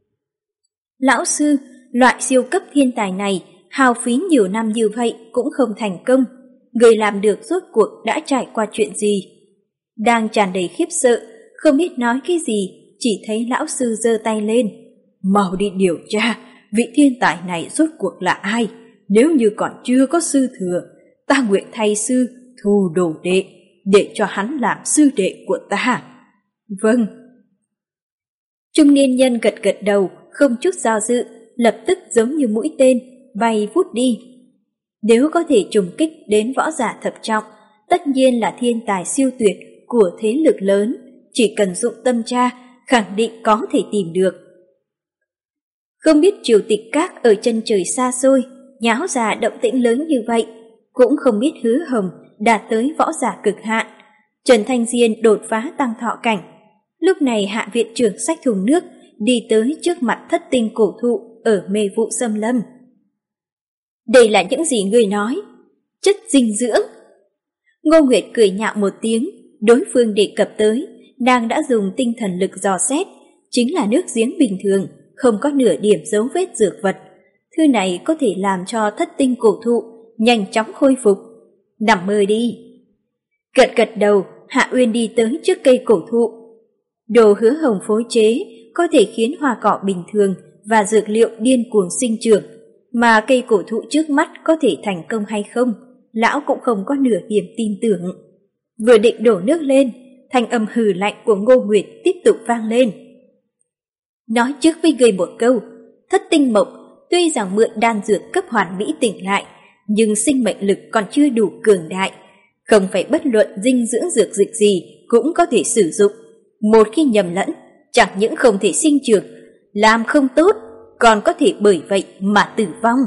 Lão sư, loại siêu cấp thiên tài này, hao phí nhiều năm như vậy cũng không thành công, người làm được rốt cuộc đã trải qua chuyện gì? Đang tràn đầy khiếp sợ, không biết nói cái gì, chỉ thấy lão sư giơ tay lên. Mau đi điều tra, vị thiên tài này rốt cuộc là ai? Nếu như còn chưa có sư thừa, ta nguyện thay sư thu đồ đệ, để cho hắn làm sư đệ của ta. Vâng. Trung niên nhân gật gật đầu, không chút do dự, lập tức giống như mũi tên, bay vút đi. Nếu có thể trùng kích đến võ giả thập trọng, tất nhiên là thiên tài siêu tuyệt của thế lực lớn, chỉ cần dụng tâm tra, khẳng định có thể tìm được. Không biết Triều Tịch Các ở chân trời xa xôi, nháo ra động tĩnh lớn như vậy, cũng không biết Hứa Hồng đạt tới võ giả cực hạn, Trần Thanh Diên đột phá tăng thọ cảnh. Lúc này Hạ viện trưởng xách thùng nước đi tới trước mặt thất tinh cổ thụ ở mê vụ xâm lâm. Đây là những gì ngươi nói? Chất dinh dưỡng. Ngô Nguyệt cười nhạo một tiếng, đối phương đề cập tới, nàng đã dùng tinh thần lực dò xét, chính là nước giếng bình thường, không có nửa điểm dấu vết dược vật. Thứ này có thể làm cho thất tinh cổ thụ nhanh chóng khôi phục. Nằm mơ đi. Gật gật đầu, Hạ Uyên đi tới trước cây cổ thụ. Đồ Hứa Hồng phối chế có thể khiến hoa cỏ bình thường và dược liệu điên cuồng sinh trưởng, mà cây cổ thụ trước mắt có thể thành công hay không, lão cũng không có nửa điểm tin tưởng. Vừa định đổ nước lên, thanh âm hừ lạnh của Ngô Nguyệt tiếp tục vang lên. Nói trước với ngươi một câu, thất tinh mộc tuy rằng mượn đan dược cấp hoàn mỹ tỉnh lại, nhưng sinh mệnh lực còn chưa đủ cường đại, không phải bất luận dinh dưỡng dược dịch gì cũng có thể sử dụng. Một khi nhầm lẫn, chẳng những không thể sinh trưởng, làm không tốt, còn có thể bởi vậy mà tử vong.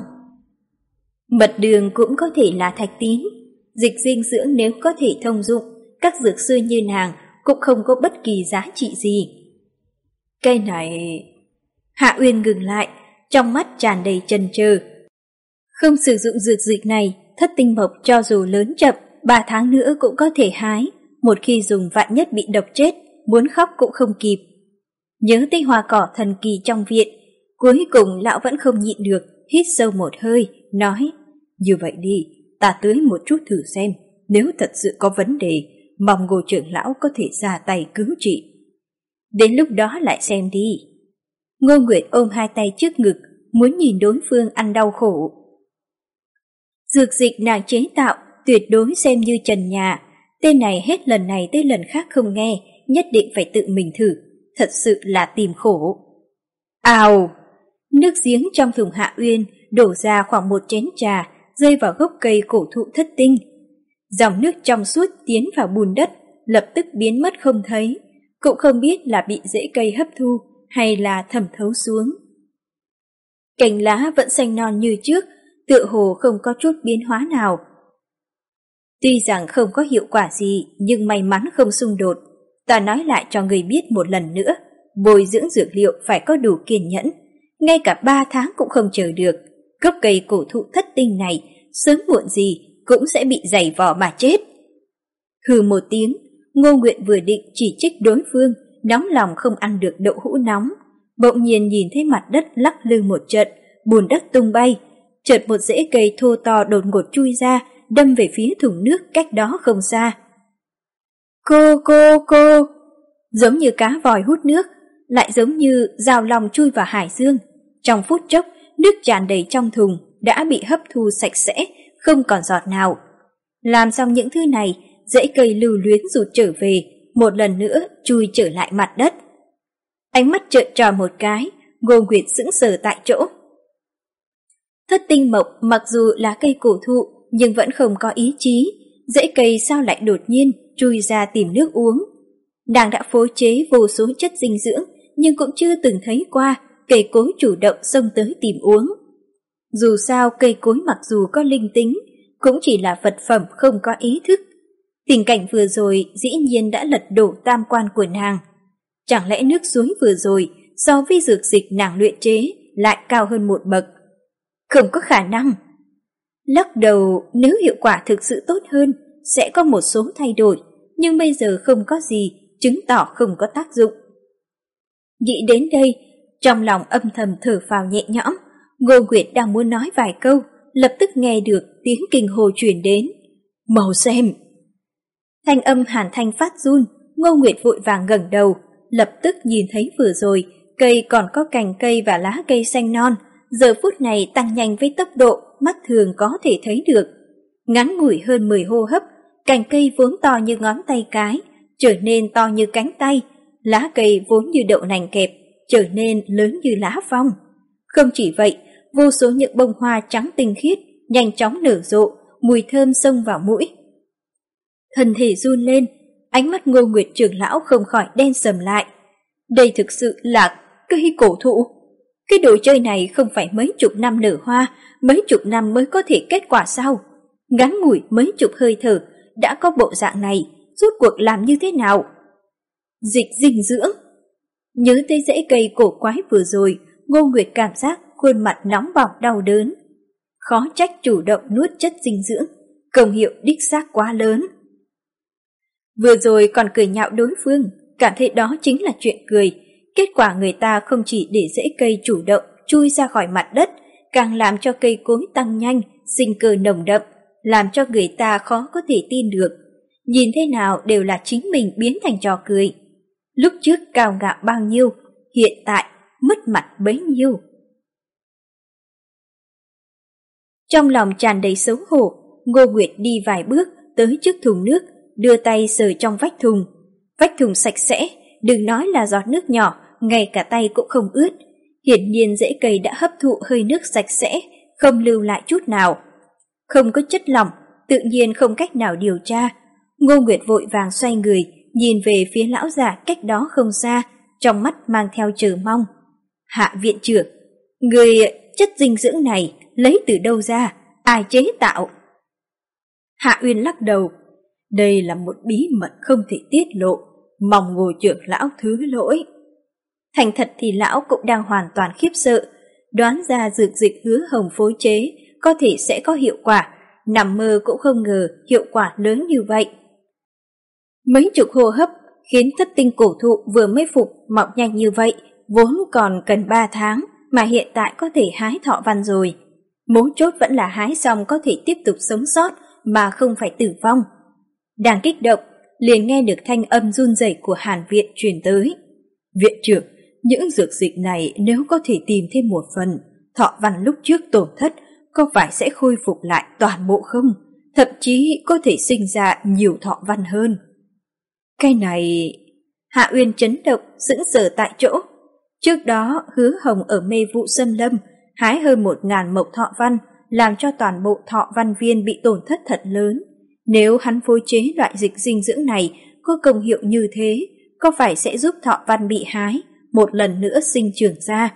Mật đường cũng có thể là thạch tín, dịch dinh dưỡng nếu có thể thông dụng, các dược sư như nàng cũng không có bất kỳ giá trị gì. Cây này... Hạ Uyên ngừng lại, trong mắt tràn đầy chần chừ. Không sử dụng dược dịch này, thất tinh mộc cho dù lớn chậm, ba tháng nữa cũng có thể hái, một khi dùng vạn nhất bị độc chết, muốn khóc cũng không kịp. Nhớ tới hoa cỏ thần kỳ trong viện, cuối cùng lão vẫn không nhịn được, hít sâu một hơi, nói, như vậy đi, ta tưới một chút thử xem, nếu thật sự có vấn đề, mong Ngô trưởng lão có thể ra tay cứu trị. Đến lúc đó lại xem đi. Ngô Nguyệt ôm hai tay trước ngực, muốn nhìn đối phương ăn đau khổ. Dược dịch nàng chế tạo, tuyệt đối xem như trần nhà, tên này hết lần này tới lần khác không nghe, nhất định phải tự mình thử, thật sự là tìm khổ. Ào! Nước giếng trong thùng Hạ Uyên đổ ra khoảng một chén trà, rơi vào gốc cây cổ thụ thất tinh. Dòng nước trong suốt tiến vào bùn đất, lập tức biến mất không thấy, cũng không biết là bị rễ cây hấp thu hay là thẩm thấu xuống. Cành lá vẫn xanh non như trước, tựa hồ không có chút biến hóa nào. Tuy rằng không có hiệu quả gì, nhưng may mắn không xung đột. Ta nói lại cho người biết một lần nữa, bồi dưỡng dược liệu phải có đủ kiên nhẫn, ngay cả ba tháng cũng không chờ được. Gốc cây cổ thụ thất tinh này, sớm muộn gì cũng sẽ bị giày vò mà chết. Hừ một tiếng, Ngô Nguyện vừa định chỉ trích đối phương, nóng lòng không ăn được đậu hũ nóng, bỗng nhiên nhìn thấy mặt đất lắc lư một trận, bùn đất tung bay, chợt một rễ cây thô to đột ngột chui ra, đâm về phía thùng nước cách đó không xa. Cô cô cô, giống như cá vòi hút nước, lại giống như dao lòng chui vào hải dương. Trong phút chốc, nước tràn đầy trong thùng đã bị hấp thu sạch sẽ, không còn giọt nào. Làm xong những thứ này, rễ cây lưu luyến rụt trở về, một lần nữa chui trở lại mặt đất. Ánh mắt trợn tròn một cái, Ngô Nguyệt sững sờ tại chỗ. Thất tinh mộc mặc dù là cây cổ thụ nhưng vẫn không có ý chí, rễ cây sao lại đột nhiên chui ra tìm nước uống. Nàng đã phối chế vô số chất dinh dưỡng nhưng cũng chưa từng thấy qua cây cối chủ động xông tới tìm uống. Dù sao cây cối mặc dù có linh tính cũng chỉ là vật phẩm không có ý thức. Tình cảnh vừa rồi dĩ nhiên đã lật đổ tam quan của nàng. Chẳng lẽ nước suối vừa rồi so với dược dịch nàng luyện chế lại cao hơn một bậc? Không có khả năng. Lắc đầu, nếu hiệu quả thực sự tốt hơn sẽ có một số thay đổi, nhưng bây giờ không có gì chứng tỏ không có tác dụng. Nghĩ đến đây, trong lòng âm thầm thở phào nhẹ nhõm. Ngô Nguyệt đang muốn nói vài câu, lập tức nghe được tiếng kinh hồ truyền đến. Mau xem! Thanh âm hàn thanh phát run, Ngô Nguyệt vội vàng ngẩng đầu, lập tức nhìn thấy vừa rồi cây còn có cành cây và lá cây xanh non, giờ phút này tăng nhanh với tốc độ mắt thường có thể thấy được. Ngắn ngủi hơn mười hô hấp, cành cây vốn to như ngón tay cái trở nên to như cánh tay, lá cây vốn như đậu nành kẹp trở nên lớn như lá phong. Không chỉ vậy, vô số những bông hoa trắng tinh khiết nhanh chóng nở rộ, mùi thơm xông vào mũi. Thân thể run lên, ánh mắt Ngô Nguyệt trưởng lão không khỏi đen sầm lại. Đây thực sự là cây cổ thụ. Cái đồ chơi này không phải mấy chục năm nở hoa, mấy chục năm mới có thể kết quả sao? Ngắn ngủi mấy chục hơi thở đã có bộ dạng này, rốt cuộc làm như thế nào? Dịch dinh dưỡng. Nhớ tới rễ cây cổ quái vừa rồi, Ngô Nguyệt cảm giác khuôn mặt nóng bỏng đau đớn. Khó trách chủ động nuốt chất dinh dưỡng, công hiệu đích xác quá lớn. Vừa rồi còn cười nhạo đối phương, cảm thấy đó chính là chuyện cười. Kết quả người ta không chỉ để rễ cây chủ động chui ra khỏi mặt đất, càng làm cho cây cối tăng nhanh, sinh cơ nồng đậm, làm cho người ta khó có thể tin được. Nhìn thế nào đều là chính mình biến thành trò cười. Lúc trước cao ngạo bao nhiêu, hiện tại mất mặt bấy nhiêu. Trong lòng tràn đầy xấu hổ, Ngô Nguyệt đi vài bước tới trước thùng nước, đưa tay sờ trong vách thùng. Vách thùng sạch sẽ, đừng nói là giọt nước nhỏ, ngay cả tay cũng không ướt. Hiển nhiên rễ cây đã hấp thụ hơi nước sạch sẽ, không lưu lại chút nào. Không có chất lỏng, tự nhiên không cách nào điều tra. Ngô Nguyệt vội vàng xoay người, nhìn về phía lão già cách đó không xa, trong mắt mang theo chờ mong. Hạ viện trưởng, người chất dinh dưỡng này lấy từ đâu ra, ai chế tạo? Hạ Uyên lắc đầu, đây là một bí mật không thể tiết lộ, mong Ngô trưởng lão thứ lỗi. Thành thật thì lão cũng đang hoàn toàn khiếp sợ, đoán ra dược dịch Hứa Hồng phối chế có thể sẽ có hiệu quả, nằm mơ cũng không ngờ hiệu quả lớn như vậy. Mấy chục hô hấp khiến thất tinh cổ thụ vừa mới phục mọc nhanh như vậy, vốn còn cần ba tháng mà hiện tại có thể hái thọ văn rồi. Mấu chốt vẫn là hái xong có thể tiếp tục sống sót mà không phải tử vong. Đang kích động, liền nghe được thanh âm run rẩy của Hàn Viện truyền tới. Viện trưởng, những dược dịch này nếu có thể tìm thêm một phần, thọ văn lúc trước tổn thất có phải sẽ khôi phục lại toàn bộ không? Thậm chí có thể sinh ra nhiều thọ văn hơn. Cái này... Hạ Uyên chấn động, sững sờ tại chỗ. Trước đó Hứa Hồng ở mê vụ xâm lâm hái hơn một ngàn mộc thọ văn, làm cho toàn bộ thọ văn viên bị tổn thất thật lớn. Nếu hắn phối chế loại dịch dinh dưỡng này có công hiệu như thế, có phải sẽ giúp thọ văn bị hái một lần nữa sinh trưởng ra?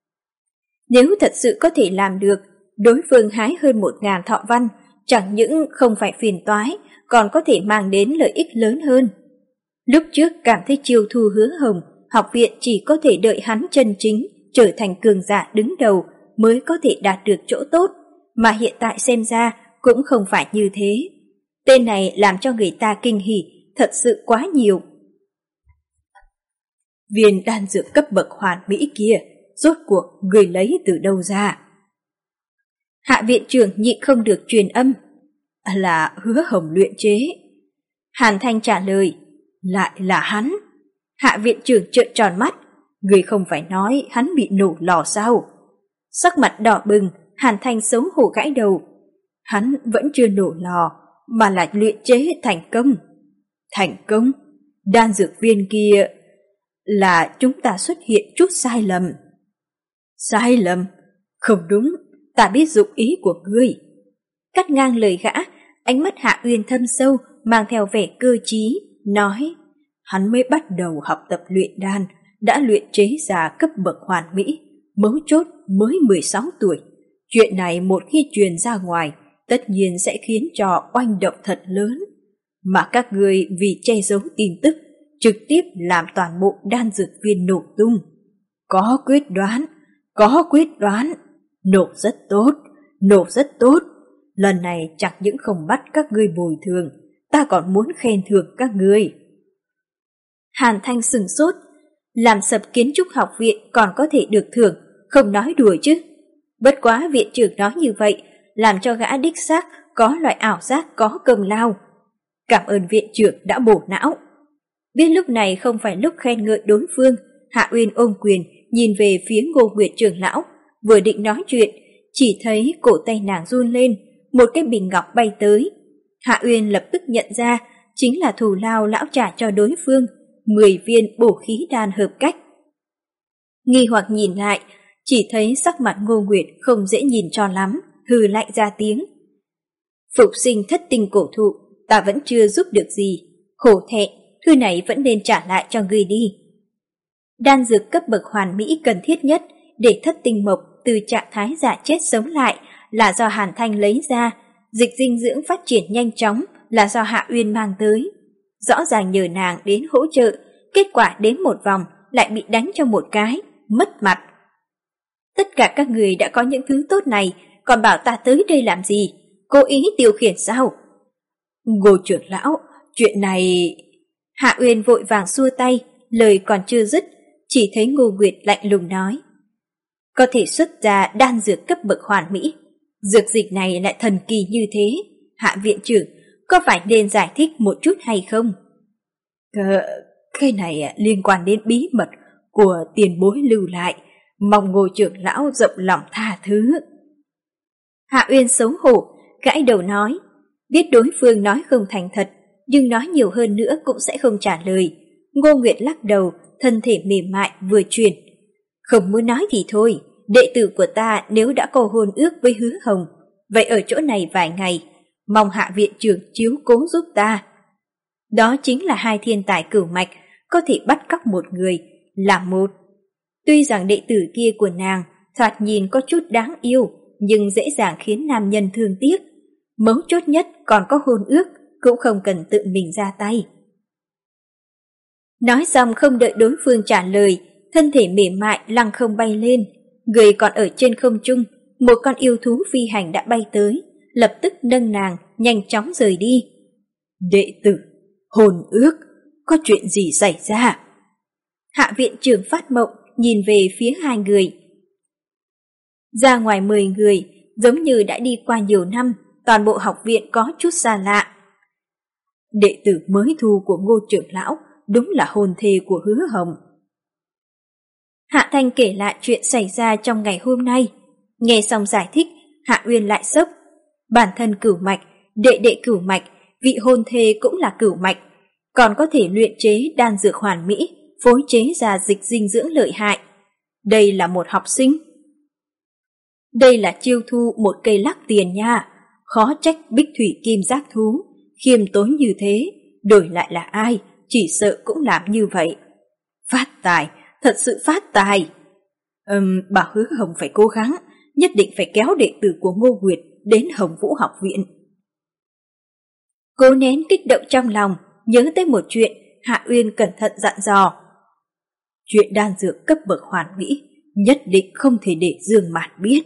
Nếu thật sự có thể làm được, đối phương hái hơn một ngàn thọ văn, chẳng những không phải phiền toái, còn có thể mang đến lợi ích lớn hơn. Lúc trước cảm thấy chiêu thu Hứa Hồng, học viện chỉ có thể đợi hắn chân chính trở thành cường giả đứng đầu mới có thể đạt được chỗ tốt, mà hiện tại xem ra cũng không phải như thế. Tên này làm cho người ta kinh hỉ thật sự quá nhiều. Viên đan dược cấp bậc hoàn mỹ kia, rốt cuộc người lấy từ đâu ra? Hạ viện trưởng nhịn không được truyền âm. Là Hứa Hồng luyện chế. Hàn Thanh trả lời. Lại là hắn. Hạ viện trưởng trợn tròn mắt. Người không phải nói hắn bị nổ lò sao? Sắc mặt đỏ bừng, Hàn Thanh xấu hổ gãi đầu. Hắn vẫn chưa nổ lò, mà là luyện chế thành công. Thành công? Đan dược viên kia... Là chúng ta xuất hiện chút sai lầm. Sai lầm? Không đúng, ta biết dụng ý của ngươi. Cắt ngang lời gã, ánh mắt Hạ Uyên thâm sâu, mang theo vẻ cơ trí, nói, hắn mới bắt đầu học tập luyện đan, đã luyện chế ra cấp bậc hoàn mỹ, mấu chốt mới mười sáu tuổi. Chuyện này một khi truyền ra ngoài, tất nhiên sẽ khiến cho oanh động thật lớn. Mà các ngươi vì che giấu tin tức, trực tiếp làm toàn bộ đan dược viên nổ tung. Có quyết đoán, có quyết đoán, nổ rất tốt, nổ rất tốt. Lần này chẳng những không bắt các ngươi bồi thường, ta còn muốn khen thưởng các ngươi. Hàn Thanh sừng sốt, làm sập kiến trúc học viện còn có thể được thưởng, không nói đùa chứ. Bất quá viện trưởng nói như vậy, làm cho gã đích xác có loại ảo giác có công lao. Cảm ơn viện trưởng đã bổ não. Biết lúc này không phải lúc khen ngợi đối phương, Hạ Uyên ôm quyền nhìn về phía Ngô Nguyệt trưởng lão, vừa định nói chuyện, chỉ thấy cổ tay nàng run lên, một cái bình ngọc bay tới. Hạ Uyên lập tức nhận ra chính là thù lao lão trả cho đối phương, mười viên bổ khí đan hợp cách. Nghi hoặc nhìn lại, chỉ thấy sắc mặt Ngô Nguyệt không dễ nhìn cho lắm, hừ lạnh ra tiếng. Phục sinh thất tinh cổ thụ, ta vẫn chưa giúp được gì, hổ thẹn, thư này vẫn nên trả lại cho ngươi đi. Đan dược cấp bậc hoàn mỹ cần thiết nhất để thất tinh mộc từ trạng thái giả chết sống lại là do Hàn Thanh lấy ra, dịch dinh dưỡng phát triển nhanh chóng là do Hạ Uyên mang tới. Rõ ràng nhờ nàng đến hỗ trợ, kết quả đến một vòng lại bị đánh cho một cái, mất mặt. Tất cả các người đã có những thứ tốt này, còn bảo ta tới đây làm gì? Cố ý tiêu khiển sao? Ngô trưởng lão, chuyện này... Hạ Uyên vội vàng xua tay, lời còn chưa dứt, chỉ thấy Ngô Nguyệt lạnh lùng nói. Có thể xuất ra đan dược cấp bậc hoàn mỹ, dược dịch này lại thần kỳ như thế, Hạ viện trưởng có phải nên giải thích một chút hay không? Ờ, cái này liên quan đến bí mật của tiền bối lưu lại, mong Ngô trưởng lão rộng lòng tha thứ. Hạ Uyên xấu hổ, gãi đầu nói, biết đối phương nói không thành thật, nhưng nói nhiều hơn nữa cũng sẽ không trả lời. Ngô Nguyệt lắc đầu, thân thể mềm mại vừa chuyển. Không muốn nói thì thôi, đệ tử của ta nếu đã có hôn ước với Hứa Hồng, vậy ở chỗ này vài ngày, mong Hạ viện trưởng chiếu cố giúp ta. Đó chính là hai thiên tài cửu mạch, có thể bắt cóc một người, làm một. Tuy rằng đệ tử kia của nàng thoạt nhìn có chút đáng yêu, nhưng dễ dàng khiến nam nhân thương tiếc. Mấu chốt nhất còn có hôn ước, cũng không cần tự mình ra tay. Nói xong không đợi đối phương trả lời, thân thể mềm mại lăng không bay lên, người còn ở trên không trung, một con yêu thú phi hành đã bay tới, lập tức nâng nàng nhanh chóng rời đi. Đệ tử, hôn ước, có chuyện gì xảy ra? Hạ viện trưởng phát mộng, nhìn về phía hai người. Ra ngoài mười người, giống như đã đi qua nhiều năm, toàn bộ học viện có chút xa lạ. Đệ tử mới thu của Ngô trưởng lão đúng là hôn thê của Hứa Hồng. Hạ Thanh kể lại chuyện xảy ra trong ngày hôm nay. Nghe xong giải thích, Hạ Uyên lại sốc. Bản thân cửu mạch, đệ đệ cửu mạch, vị hôn thê cũng là cửu mạch, còn có thể luyện chế đan dược hoàn mỹ, phối chế ra dịch dinh dưỡng lợi hại. Đây là một học sinh. Đây là chiêu thu một cây lắc tiền nha, khó trách bích thủy kim giác thú, khiêm tốn như thế, đổi lại là ai, chỉ sợ cũng làm như vậy. Phát tài, thật sự phát tài. Ừm, bà Hứa Hồng phải cố gắng, nhất định phải kéo đệ tử của Ngô Nguyệt đến Hồng Vũ học viện. Cố nén kích động trong lòng, nhớ tới một chuyện, Hạ Uyên cẩn thận dặn dò. Chuyện đan dược cấp bậc hoàn mỹ, nhất định không thể để Dương Mạt biết.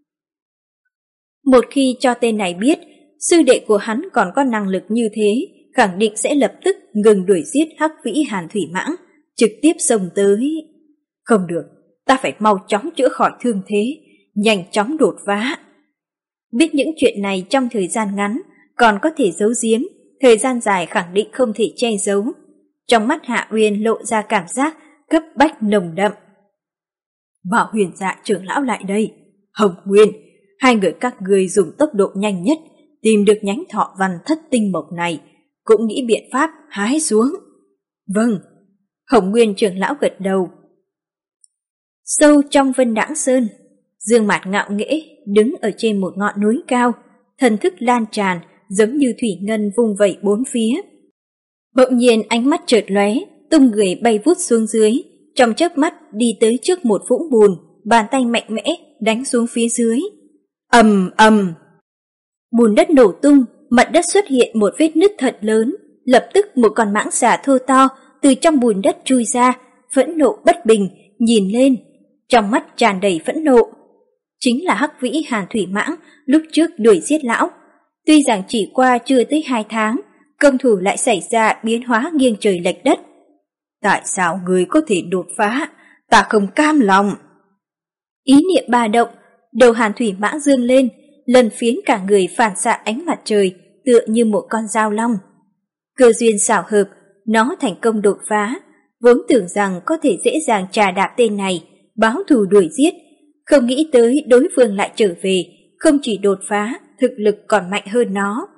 Một khi cho tên này biết, sư đệ của hắn còn có năng lực như thế, khẳng định sẽ lập tức ngừng đuổi giết Hắc Vĩ Hàn Thủy Mãng, trực tiếp xông tới. Không được, ta phải mau chóng chữa khỏi thương thế, nhanh chóng đột phá. Biết những chuyện này trong thời gian ngắn còn có thể giấu giếm, thời gian dài khẳng định không thể che giấu. Trong mắt Hạ Uyên lộ ra cảm giác cấp bách nồng đậm. Bảo Huyền Dạ trưởng lão lại đây. Hồng Nguyên, hai người các ngươi dùng tốc độ nhanh nhất tìm được nhánh thọ văn thất tinh mộc này, cũng nghĩ biện pháp hái xuống. Vâng. Hồng Nguyên trưởng lão gật đầu. Sâu trong Vân Đãng Sơn, Dương Mạt ngạo nghễ đứng ở trên một ngọn núi cao, thần thức lan tràn giống như thủy ngân vung vẩy bốn phía. Bỗng nhiên ánh mắt chợt lóe, tung người bay vút xuống dưới, trong chớp mắt đi tới trước một vũng bùn, bàn tay mạnh mẽ đánh xuống phía dưới. Ầm ầm, bùn đất nổ tung, mặt đất xuất hiện một vết nứt thật lớn, lập tức một con mãng xà thô to từ trong bùn đất chui ra, phẫn nộ bất bình nhìn lên, trong mắt tràn đầy phẫn nộ. Chính là Hắc Vĩ Hàn Thủy Mãng lúc trước đuổi giết lão. Tuy rằng chỉ qua chưa tới hai tháng, công thủ lại xảy ra biến hóa nghiêng trời lệch đất. Tại sao người có thể đột phá? Ta không cam lòng. Ý niệm ba động, đầu Hàn Thủy Mãng dương lên, lần phiến cả người phản xạ ánh mặt trời, tựa như một con dao long. Cơ duyên xảo hợp, nó thành công đột phá, vốn tưởng rằng có thể dễ dàng trà đạp tên này, báo thù đuổi giết, không nghĩ tới đối phương lại trở về, không chỉ đột phá, thực lực còn mạnh hơn nó.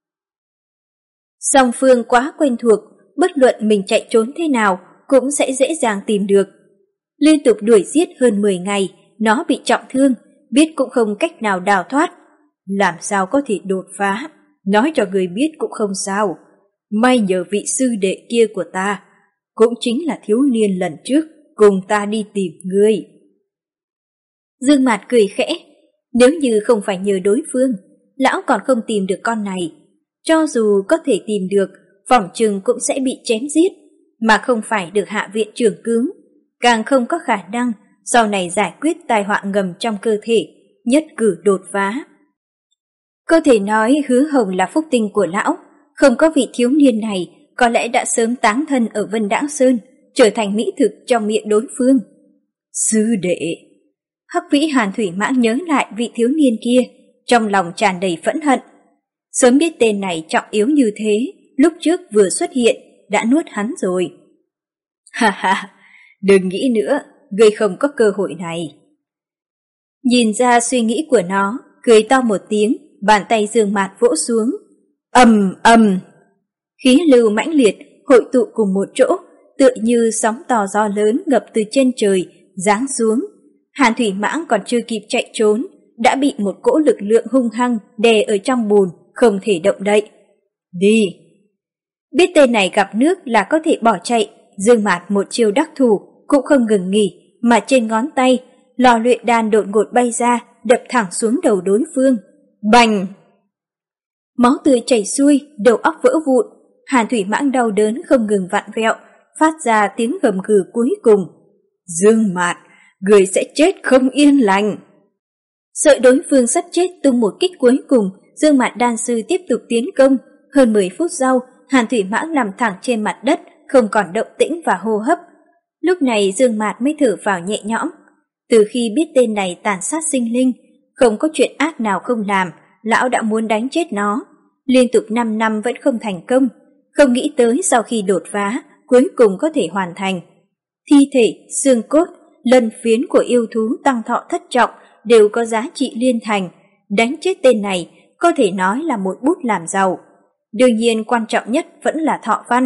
Song phương quá quen thuộc, bất luận mình chạy trốn thế nào cũng sẽ dễ dàng tìm được. Liên tục đuổi giết hơn mười ngày, nó bị trọng thương, biết cũng không cách nào đào thoát. Làm sao có thể đột phá, nói cho người biết cũng không sao. May nhờ vị sư đệ kia của ta, cũng chính là thiếu niên lần trước cùng ta đi tìm ngươi. Dương Mạt cười khẽ, nếu như không phải nhờ đối phương, lão còn không tìm được con này. Cho dù có thể tìm được, phỏng chừng cũng sẽ bị chém giết, mà không phải được hạ viện trưởng cứu, càng không có khả năng sau này giải quyết tai họa ngầm trong cơ thể, nhất cử đột phá. Có thể nói Hứa Hồng là phúc tinh của lão, không có vị thiếu niên này có lẽ đã sớm táng thân ở Vân Đãng Sơn, trở thành mỹ thực trong miệng đối phương. Sư đệ! Hắc Vĩ Hàn Thủy Mãng nhớ lại vị thiếu niên kia, trong lòng tràn đầy phẫn hận. Sớm biết tên này trọng yếu như thế, lúc trước vừa xuất hiện đã nuốt hắn rồi. Ha ha, đừng nghĩ nữa, ngươi không có cơ hội này. Nhìn ra suy nghĩ của nó, cười to một tiếng, bàn tay Dương Mạt vỗ xuống. Ầm ầm, khí lưu mãnh liệt hội tụ cùng một chỗ, tựa như sóng to gió lớn ngập từ trên trời giáng xuống. Hàn Thủy Mãng còn chưa kịp chạy trốn, đã bị một cỗ lực lượng hung hăng đè ở trong bùn, không thể động đậy. Đi! Biết tên này gặp nước là có thể bỏ chạy, Dương Mạt một chiêu đắc thủ cũng không ngừng nghỉ, mà trên ngón tay lò luyện đan đột ngột bay ra, đập thẳng xuống đầu đối phương. Bành! Máu tươi chảy xuôi, đầu óc vỡ vụn. Hàn Thủy Mãng đau đớn không ngừng vặn vẹo, phát ra tiếng gầm gừ cuối cùng. Dương Mạt, người sẽ chết không yên lành. Sợ đối phương sắp chết, tung một kích cuối cùng, Dương Mạt đan sư tiếp tục tiến công. Hơn mười phút sau, Hàn Thủy Mãng nằm thẳng trên mặt đất, không còn động tĩnh và hô hấp. Lúc này Dương Mạt mới thở phào nhẹ nhõm. Từ khi biết tên này tàn sát sinh linh, không có chuyện ác nào không làm, lão đã muốn đánh chết nó. Liên tục năm năm vẫn không thành công, không nghĩ tới sau khi đột phá, cuối cùng có thể hoàn thành. Thi thể, xương cốt, lân phiến của yêu thú tăng thọ thất trọng đều có giá trị liên thành. Đánh chết tên này có thể nói là một bút làm giàu. Đương nhiên quan trọng nhất vẫn là thọ văn.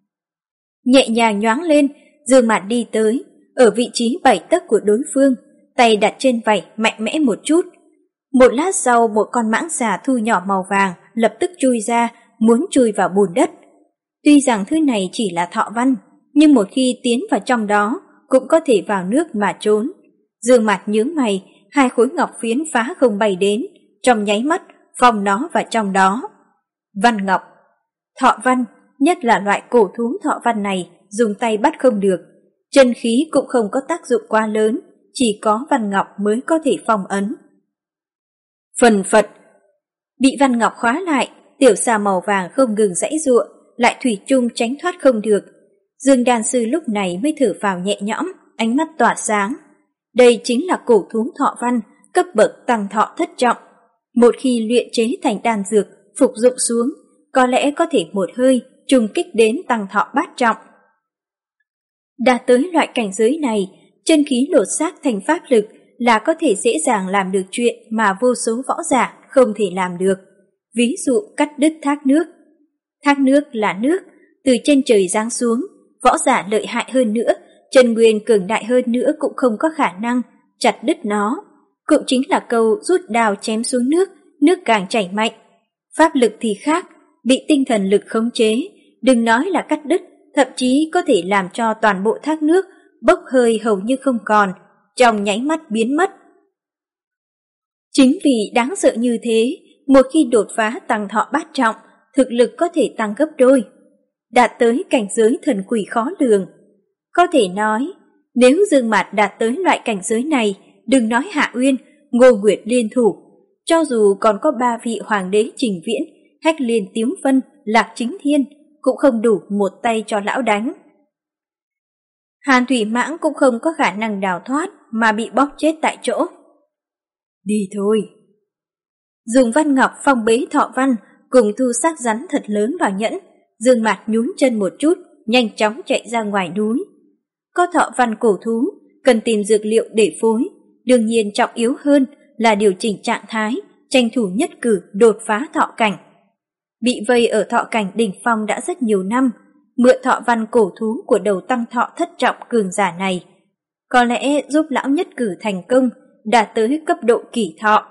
Nhẹ nhàng nhoáng lên, Dương Mạt đi tới, ở vị trí bảy tấc của đối phương, tay đặt trên vảy mạnh mẽ một chút. Một lát sau, một con mãng xà thu nhỏ màu vàng lập tức chui ra, muốn chui vào bùn đất. Tuy rằng thứ này chỉ là thọ văn, nhưng một khi tiến vào trong đó, cũng có thể vào nước mà trốn. Dương Mạt nhướng mày, hai khối ngọc phiến phá không bay đến, trong nháy mắt phong nó vào trong đó. Văn ngọc, thọ văn, nhất là loại cổ thú thọ văn này, dùng tay bắt không được, chân khí cũng không có tác dụng quá lớn, chỉ có văn ngọc mới có thể phong ấn. Phần phật, bị văn ngọc khóa lại, tiểu xà màu vàng không ngừng giãy giụa, lại thủy chung tránh thoát không được. Dương đan sư lúc này mới thở phào nhẹ nhõm, ánh mắt tỏa sáng. Đây chính là cổ thú thọ văn, cấp bậc tăng thọ thất trọng. Một khi luyện chế thành đan dược, phục dụng xuống, có lẽ có thể một hơi trùng kích đến tăng thọ bát trọng. Đã tới loại cảnh giới này, chân khí lột xác thành pháp lực là có thể dễ dàng làm được chuyện mà vô số võ giả không thể làm được. Ví dụ cắt đứt thác nước. Thác nước là nước, từ trên trời giáng xuống, võ giả lợi hại hơn nữa, chân nguyên cường đại hơn nữa cũng không có khả năng chặt đứt nó. Cũng chính là câu rút đao chém xuống nước, nước càng chảy mạnh. Pháp lực thì khác, bị tinh thần lực khống chế, đừng nói là cắt đứt, thậm chí có thể làm cho toàn bộ thác nước bốc hơi hầu như không còn, trong nháy mắt biến mất. Chính vì đáng sợ như thế, một khi đột phá tăng thọ bát trọng, thực lực có thể tăng gấp đôi, đạt tới cảnh giới thần quỷ khó lường. Có thể nói, nếu Dương Mạt đạt tới loại cảnh giới này, đừng nói Hạ Uyên, Ngô Nguyệt liên thủ, cho dù còn có ba vị hoàng đế Trình Viễn, Hách Liên Tiếu Vân, Lạc Chính Thiên, cũng không đủ một tay cho lão đánh. Hàn Thủy Mãng cũng không có khả năng đào thoát mà bị bóp chết tại chỗ. Đi thôi. Dùng văn ngọc phong bế thọ văn cùng thu xác rắn thật lớn vào nhẫn, Dương Mạt nhún chân một chút, nhanh chóng chạy ra ngoài núi. Có thọ văn cổ thú, cần tìm dược liệu để phối, đương nhiên trọng yếu hơn là điều chỉnh trạng thái, tranh thủ nhất cử đột phá thọ cảnh. Bị vây ở thọ cảnh đỉnh phong đã rất nhiều năm, mượn thọ văn cổ thú của đầu tăng thọ thất trọng cường giả này, có lẽ giúp lão nhất cử thành công, đạt tới cấp độ kỷ thọ.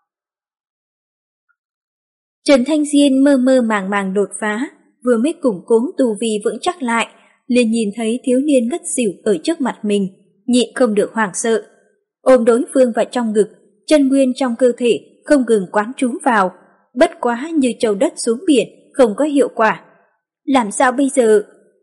Trần Thanh Diên mơ mơ màng màng đột phá, vừa mới củng cố tu vi vững chắc lại, liền nhìn thấy thiếu niên ngất xỉu ở trước mặt mình, nhịn không được hoảng sợ, ôm đối phương vào trong ngực, chân nguyên trong cơ thể không ngừng quán trú vào, bất quá như trâu đất xuống biển, không có hiệu quả. làm sao bây giờ?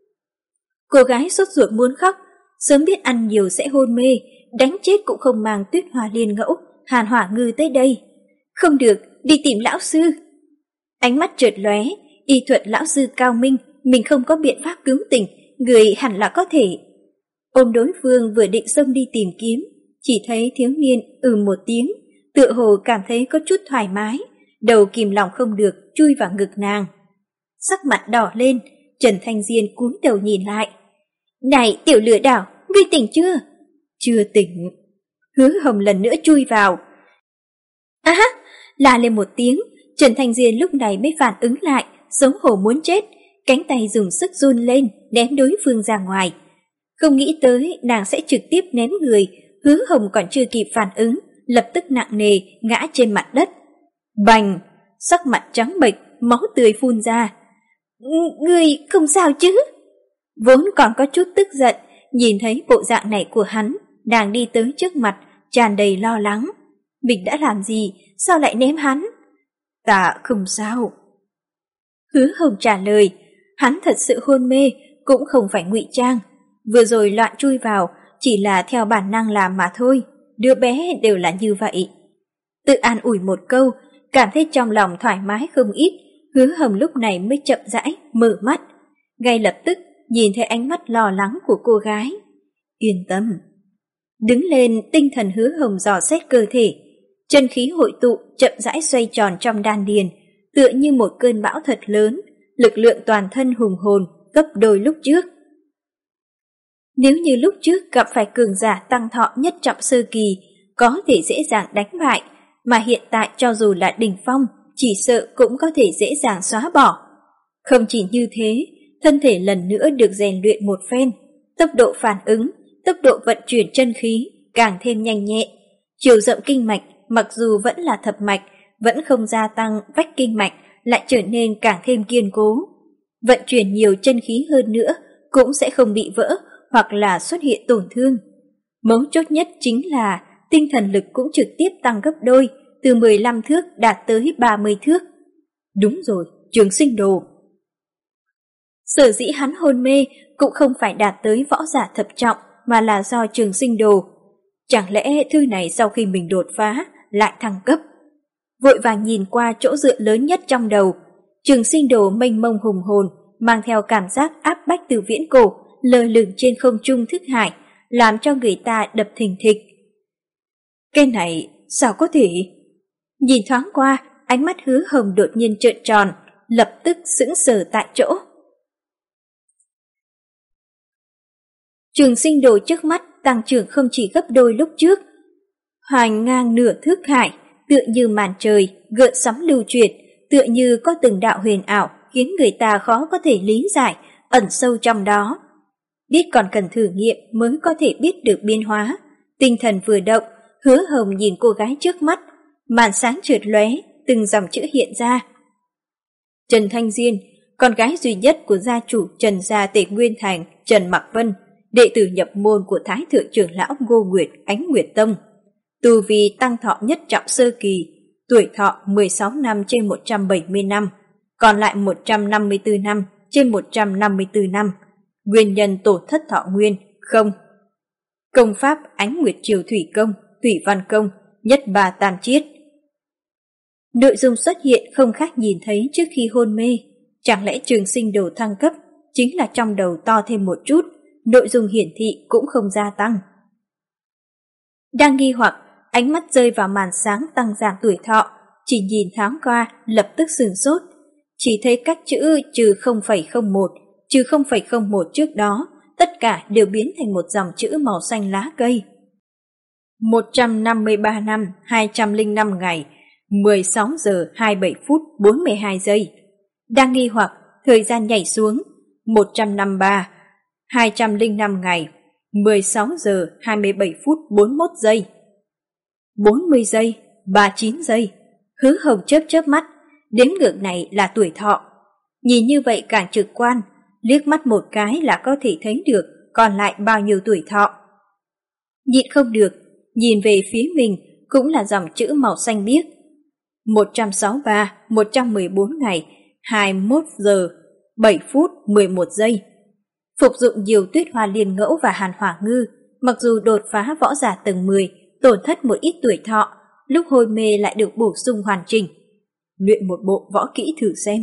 Cô gái sốt ruột muốn khóc, sớm biết ăn nhiều sẽ hôn mê, đánh chết cũng không mang Tuyết Hoa Liên Ngẫu, Hàn Hỏa Ngư tới đây. Không được, đi tìm lão sư. Ánh mắt chợt lóe, y thuật lão sư cao minh, mình không có biện pháp cứu tình, người hẳn là có thể. Ôm đối phương vừa định xông đi tìm kiếm, chỉ thấy thiếu niên ừ một tiếng, tựa hồ cảm thấy có chút thoải mái, đầu kìm lòng không được chui vào ngực nàng. Sắc mặt đỏ lên, Trần Thanh Diên cúi đầu nhìn lại. Này tiểu lừa đảo, ngươi tỉnh chưa? Chưa tỉnh. Hứa Hồng lần nữa chui vào. À, la lên một tiếng, Trần Thanh Diên lúc này mới phản ứng lại, xấu hổ muốn chết, cánh tay dùng sức run lên, ném đối phương ra ngoài. Không nghĩ tới nàng sẽ trực tiếp ném người, Hứa Hồng còn chưa kịp phản ứng, lập tức nặng nề ngã trên mặt đất. Bành, sắc mặt trắng bệch, máu tươi phun ra. Ngươi không sao chứ? Vốn còn có chút tức giận, nhìn thấy bộ dạng này của hắn, nàng đi tới trước mặt, tràn đầy lo lắng. Mình đã làm gì, sao lại ném hắn? Ta không sao. Hứa Hồng trả lời, hắn thật sự hôn mê, cũng không phải ngụy trang. Vừa rồi loạn chui vào, chỉ là theo bản năng làm mà thôi, đứa bé đều là như vậy. Tự an ủi một câu, cảm thấy trong lòng thoải mái không ít, Hứa Hồng lúc này mới chậm rãi mở mắt. Ngay lập tức nhìn thấy ánh mắt lo lắng của cô gái. Yên tâm. Đứng lên, tinh thần Hứa Hồng dò xét cơ thể, chân khí hội tụ chậm rãi xoay tròn trong đan điền, tựa như một cơn bão thật lớn, lực lượng toàn thân hùng hồn gấp đôi lúc trước. Nếu như lúc trước gặp phải cường giả tăng thọ nhất trọng sơ kỳ, có thể dễ dàng đánh bại, mà hiện tại cho dù là đỉnh phong, chỉ sợ cũng có thể dễ dàng xóa bỏ. Không chỉ như thế, thân thể lần nữa được rèn luyện một phen, tốc độ phản ứng, tốc độ vận chuyển chân khí càng thêm nhanh nhẹ. Chiều rộng kinh mạch mặc dù vẫn là thập mạch, vẫn không gia tăng vách kinh mạch, lại trở nên càng thêm kiên cố. Vận chuyển nhiều chân khí hơn nữa cũng sẽ không bị vỡ hoặc là xuất hiện tổn thương. Mấu chốt nhất chính là tinh thần lực cũng trực tiếp tăng gấp đôi, từ mười lăm thước đạt tới ba mươi thước. Đúng rồi, Trường Sinh Đồ. Sở dĩ hắn hôn mê cũng không phải đạt tới võ giả thập trọng, mà là do Trường Sinh Đồ. Chẳng lẽ thư này sau khi mình đột phá lại thăng cấp? Vội vàng nhìn qua chỗ dựa lớn nhất trong đầu, Trường Sinh Đồ mênh mông hùng hồn, mang theo cảm giác áp bách từ viễn cổ, lơ lửng trên không trung thức hải, làm cho người ta đập thình thịch. Cái này sao có thể? Nhìn thoáng qua, ánh mắt Hứa Hồng đột nhiên trợn tròn, lập tức sững sờ tại chỗ. Trường Sinh Đồ trước mắt tăng trưởng không chỉ gấp đôi lúc trước, hoành ngang nửa thước hải, tựa như màn trời gợn sóng lưu chuyển, tựa như có từng đạo huyền ảo khiến người ta khó có thể lý giải, ẩn sâu trong đó. Biết còn cần thử nghiệm mới có thể biết được biến hóa. Tinh thần vừa động, Hứa Hồng nhìn cô gái trước mắt, màn sáng chợt lóe, từng dòng chữ hiện ra. Trần Thanh Diên, con gái duy nhất của gia chủ Trần gia Tề Nguyên Thành, Trần Mạc Vân, đệ tử nhập môn của Thái thượng trưởng lão Ngô Nguyệt, Ánh Nguyệt Tông. Tu vi tăng thọ nhất trọng sơ kỳ, tuổi thọ mười sáu năm trên một trăm bảy mươi năm, còn lại một trăm năm mươi tư năm trên một trăm năm mươi tư năm. Nguyên nhân tổ thất thọ nguyên, không. Công pháp Ánh Nguyệt Triều Thủy Công, Thủy Văn Công, nhất ba tam chiết. Nội dung xuất hiện không khác nhìn thấy trước khi hôn mê. Chẳng lẽ Trường Sinh Đồ thăng cấp chính là trong đầu to thêm một chút, nội dung hiển thị cũng không gia tăng. Đang nghi hoặc, ánh mắt rơi vào màn sáng tăng giảm tuổi thọ, chỉ nhìn thoáng qua lập tức sửng sốt, chỉ thấy các chữ trừ không phẩy không một, trừ không phẩy không một trước đó, tất cả đều biến thành một dòng chữ màu xanh lá cây. một trăm năm mươi ba năm, hai trăm lẻ năm ngày, mười sáu giờ hai mươi bảy phút bốn mươi hai giây. Đang nghi hoặc, thời gian nhảy xuống, một trăm năm mươi ba, hai trăm lẻ năm ngày, mười sáu giờ hai mươi bảy phút bốn mươi mốt giây. bốn mươi giây, ba mươi chín giây. Hứa Hồng chớp chớp mắt, đếm ngược này là tuổi thọ. Nhìn như vậy càng trực quan, liếc mắt một cái là có thể thấy được còn lại bao nhiêu tuổi thọ. Nhịn không được, nhìn về phía mình cũng là dòng chữ màu xanh biếc. một trăm sáu mươi ba, một trăm mười bốn ngày, hai mươi mốt giờ, bảy phút mười một giây. Phục dụng nhiều tuyết hoa liên ngẫu và hàn hỏa ngư, mặc dù đột phá võ giả tầng mười, tổn thất một ít tuổi thọ, lúc hôn mê lại được bổ sung hoàn chỉnh. Luyện một bộ võ kỹ thử xem.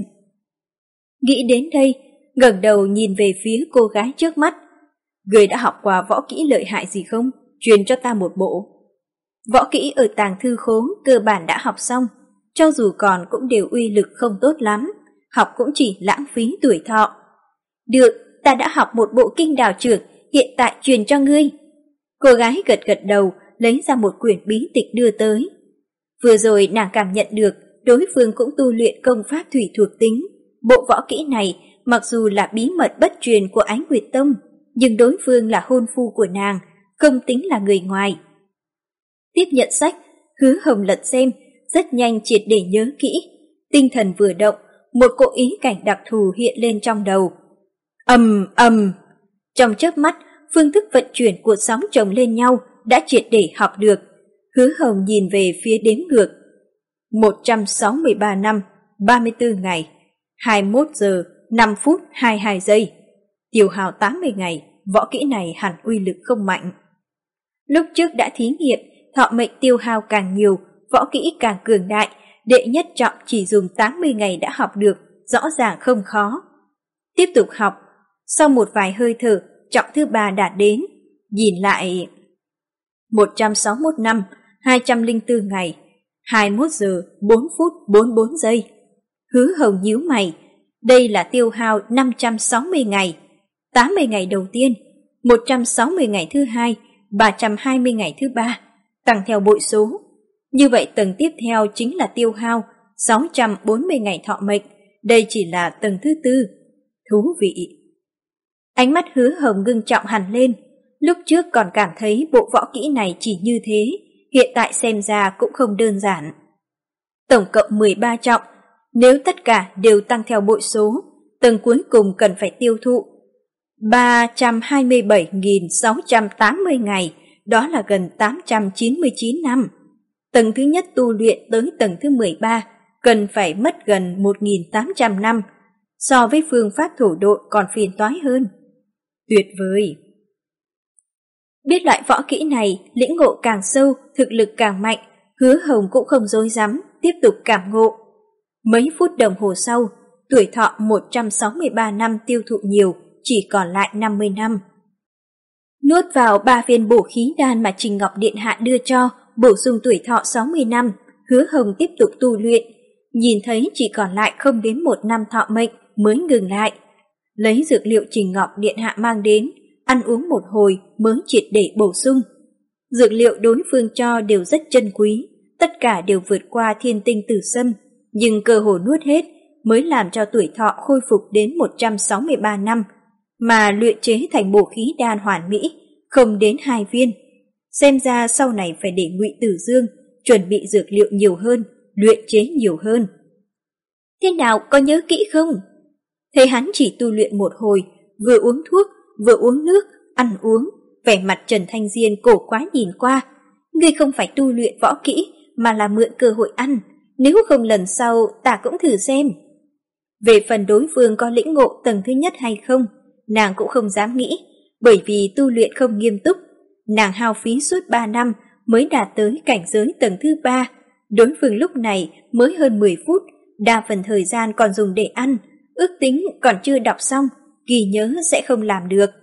Nghĩ đến đây, ngẩng đầu nhìn về phía cô gái trước mắt. Người đã học qua võ kỹ lợi hại gì không? Truyền cho ta một bộ. Võ kỹ ở tàng thư khố cơ bản đã học xong, cho dù còn cũng đều uy lực không tốt lắm, học cũng chỉ lãng phí tuổi thọ. Được, ta đã học một bộ kinh đào trưởng, hiện tại truyền cho ngươi. Cô gái gật gật đầu, lấy ra một quyển bí tịch đưa tới. Vừa rồi nàng cảm nhận được đối phương cũng tu luyện công pháp thủy thuộc tính. Bộ võ kỹ này mặc dù là bí mật bất truyền của Ánh Nguyệt Tông, nhưng đối phương là hôn phu của nàng, không tính là người ngoài. Tiếp nhận sách, Hứa Hồng lật xem, rất nhanh triệt để nhớ kỹ. Tinh thần vừa động, một cỗ ý cảnh đặc thù hiện lên trong đầu. Ầm ầm, trong chớp mắt, phương thức vận chuyển của sóng chồng lên nhau đã triệt để học được. Hứa Hồng nhìn về phía đếm ngược. một trăm sáu mươi ba năm, ba mươi tư ngày, hai mươi mốt giờ, năm phút, hai mươi hai giây. Tiêu hao tám mươi ngày, võ kỹ này hẳn uy lực không mạnh. Lúc trước đã thí nghiệm, thọ mệnh tiêu hao càng nhiều, võ kỹ càng cường đại, đệ nhất trọng chỉ dùng tám mươi ngày đã học được, rõ ràng không khó. Tiếp tục học, sau một vài hơi thở, trọng thứ ba đạt đến, nhìn lại một trăm sáu mươi mốt năm, hai trăm lẻ bốn ngày, hai mươi mốt giờ, bốn phút, bốn mươi bốn giây. Hứa Hồng nhíu mày, đây là tiêu hao năm trăm sáu mươi ngày, tám mươi ngày đầu tiên, một trăm sáu mươi ngày thứ hai, ba trăm hai mươi ngày thứ ba, tăng theo bội số. Như vậy tầng tiếp theo chính là tiêu hao sáu trăm bốn mươi ngày thọ mệnh, đây chỉ là tầng thứ tư. Thú vị. Ánh mắt Hứa Hồng ngưng trọng hẳn lên, lúc trước còn cảm thấy bộ võ kỹ này chỉ như thế, hiện tại xem ra cũng không đơn giản. Tổng cộng mười ba trọng, nếu tất cả đều tăng theo bội số, tầng cuối cùng cần phải tiêu thụ ba trăm hai mươi bảy nghìn sáu trăm tám mươi ngày, đó là gần tám trăm chín mươi chín năm. Tầng thứ nhất tu luyện tới tầng thứ mười ba, cần phải mất gần một nghìn tám trăm năm, so với phương pháp thổ độ còn phiền toái hơn. Tuyệt vời! Biết loại võ kỹ này, lĩnh ngộ càng sâu, thực lực càng mạnh, Hứa Hồng cũng không dối dám, tiếp tục cảm ngộ. Mấy phút đồng hồ sau, tuổi thọ một trăm sáu mươi ba năm tiêu thụ nhiều, chỉ còn lại năm mươi năm. Nuốt vào ba viên bổ khí đan mà Trình Ngọc Điện Hạ đưa cho, bổ sung tuổi thọ sáu mươi năm, Hứa Hồng tiếp tục tu luyện, nhìn thấy chỉ còn lại không đến một năm thọ mệnh mới ngừng lại. Lấy dược liệu Trình Ngọc Điện Hạ mang đến, ăn uống một hồi mới triệt để bổ sung. Dược liệu đối phương cho đều rất chân quý, tất cả đều vượt qua thiên tinh tử sâm, nhưng cơ hồ nuốt hết mới làm cho tuổi thọ khôi phục đến một trăm sáu mươi ba năm, mà luyện chế thành bổ khí đan hoàn mỹ, không đến hai viên. Xem ra sau này phải để Ngụy Tử Dương chuẩn bị dược liệu nhiều hơn, luyện chế nhiều hơn. Thế nào, có nhớ kỹ không? Thấy hắn chỉ tu luyện một hồi, vừa uống thuốc, vừa uống nước, ăn uống, vẻ mặt Trần Thanh Diên cổ quái nhìn qua. Ngươi không phải tu luyện võ kỹ, mà là mượn cơ hội ăn, nếu không lần sau ta cũng thử xem. Về phần đối phương có lĩnh ngộ tầng thứ nhất hay không, nàng cũng không dám nghĩ, bởi vì tu luyện không nghiêm túc. Nàng hao phí suốt ba năm mới đạt tới cảnh giới tầng thứ ba, đối phương lúc này mới hơn mười phút, đa phần thời gian còn dùng để ăn, ước tính còn chưa đọc xong, ghi nhớ sẽ không làm được.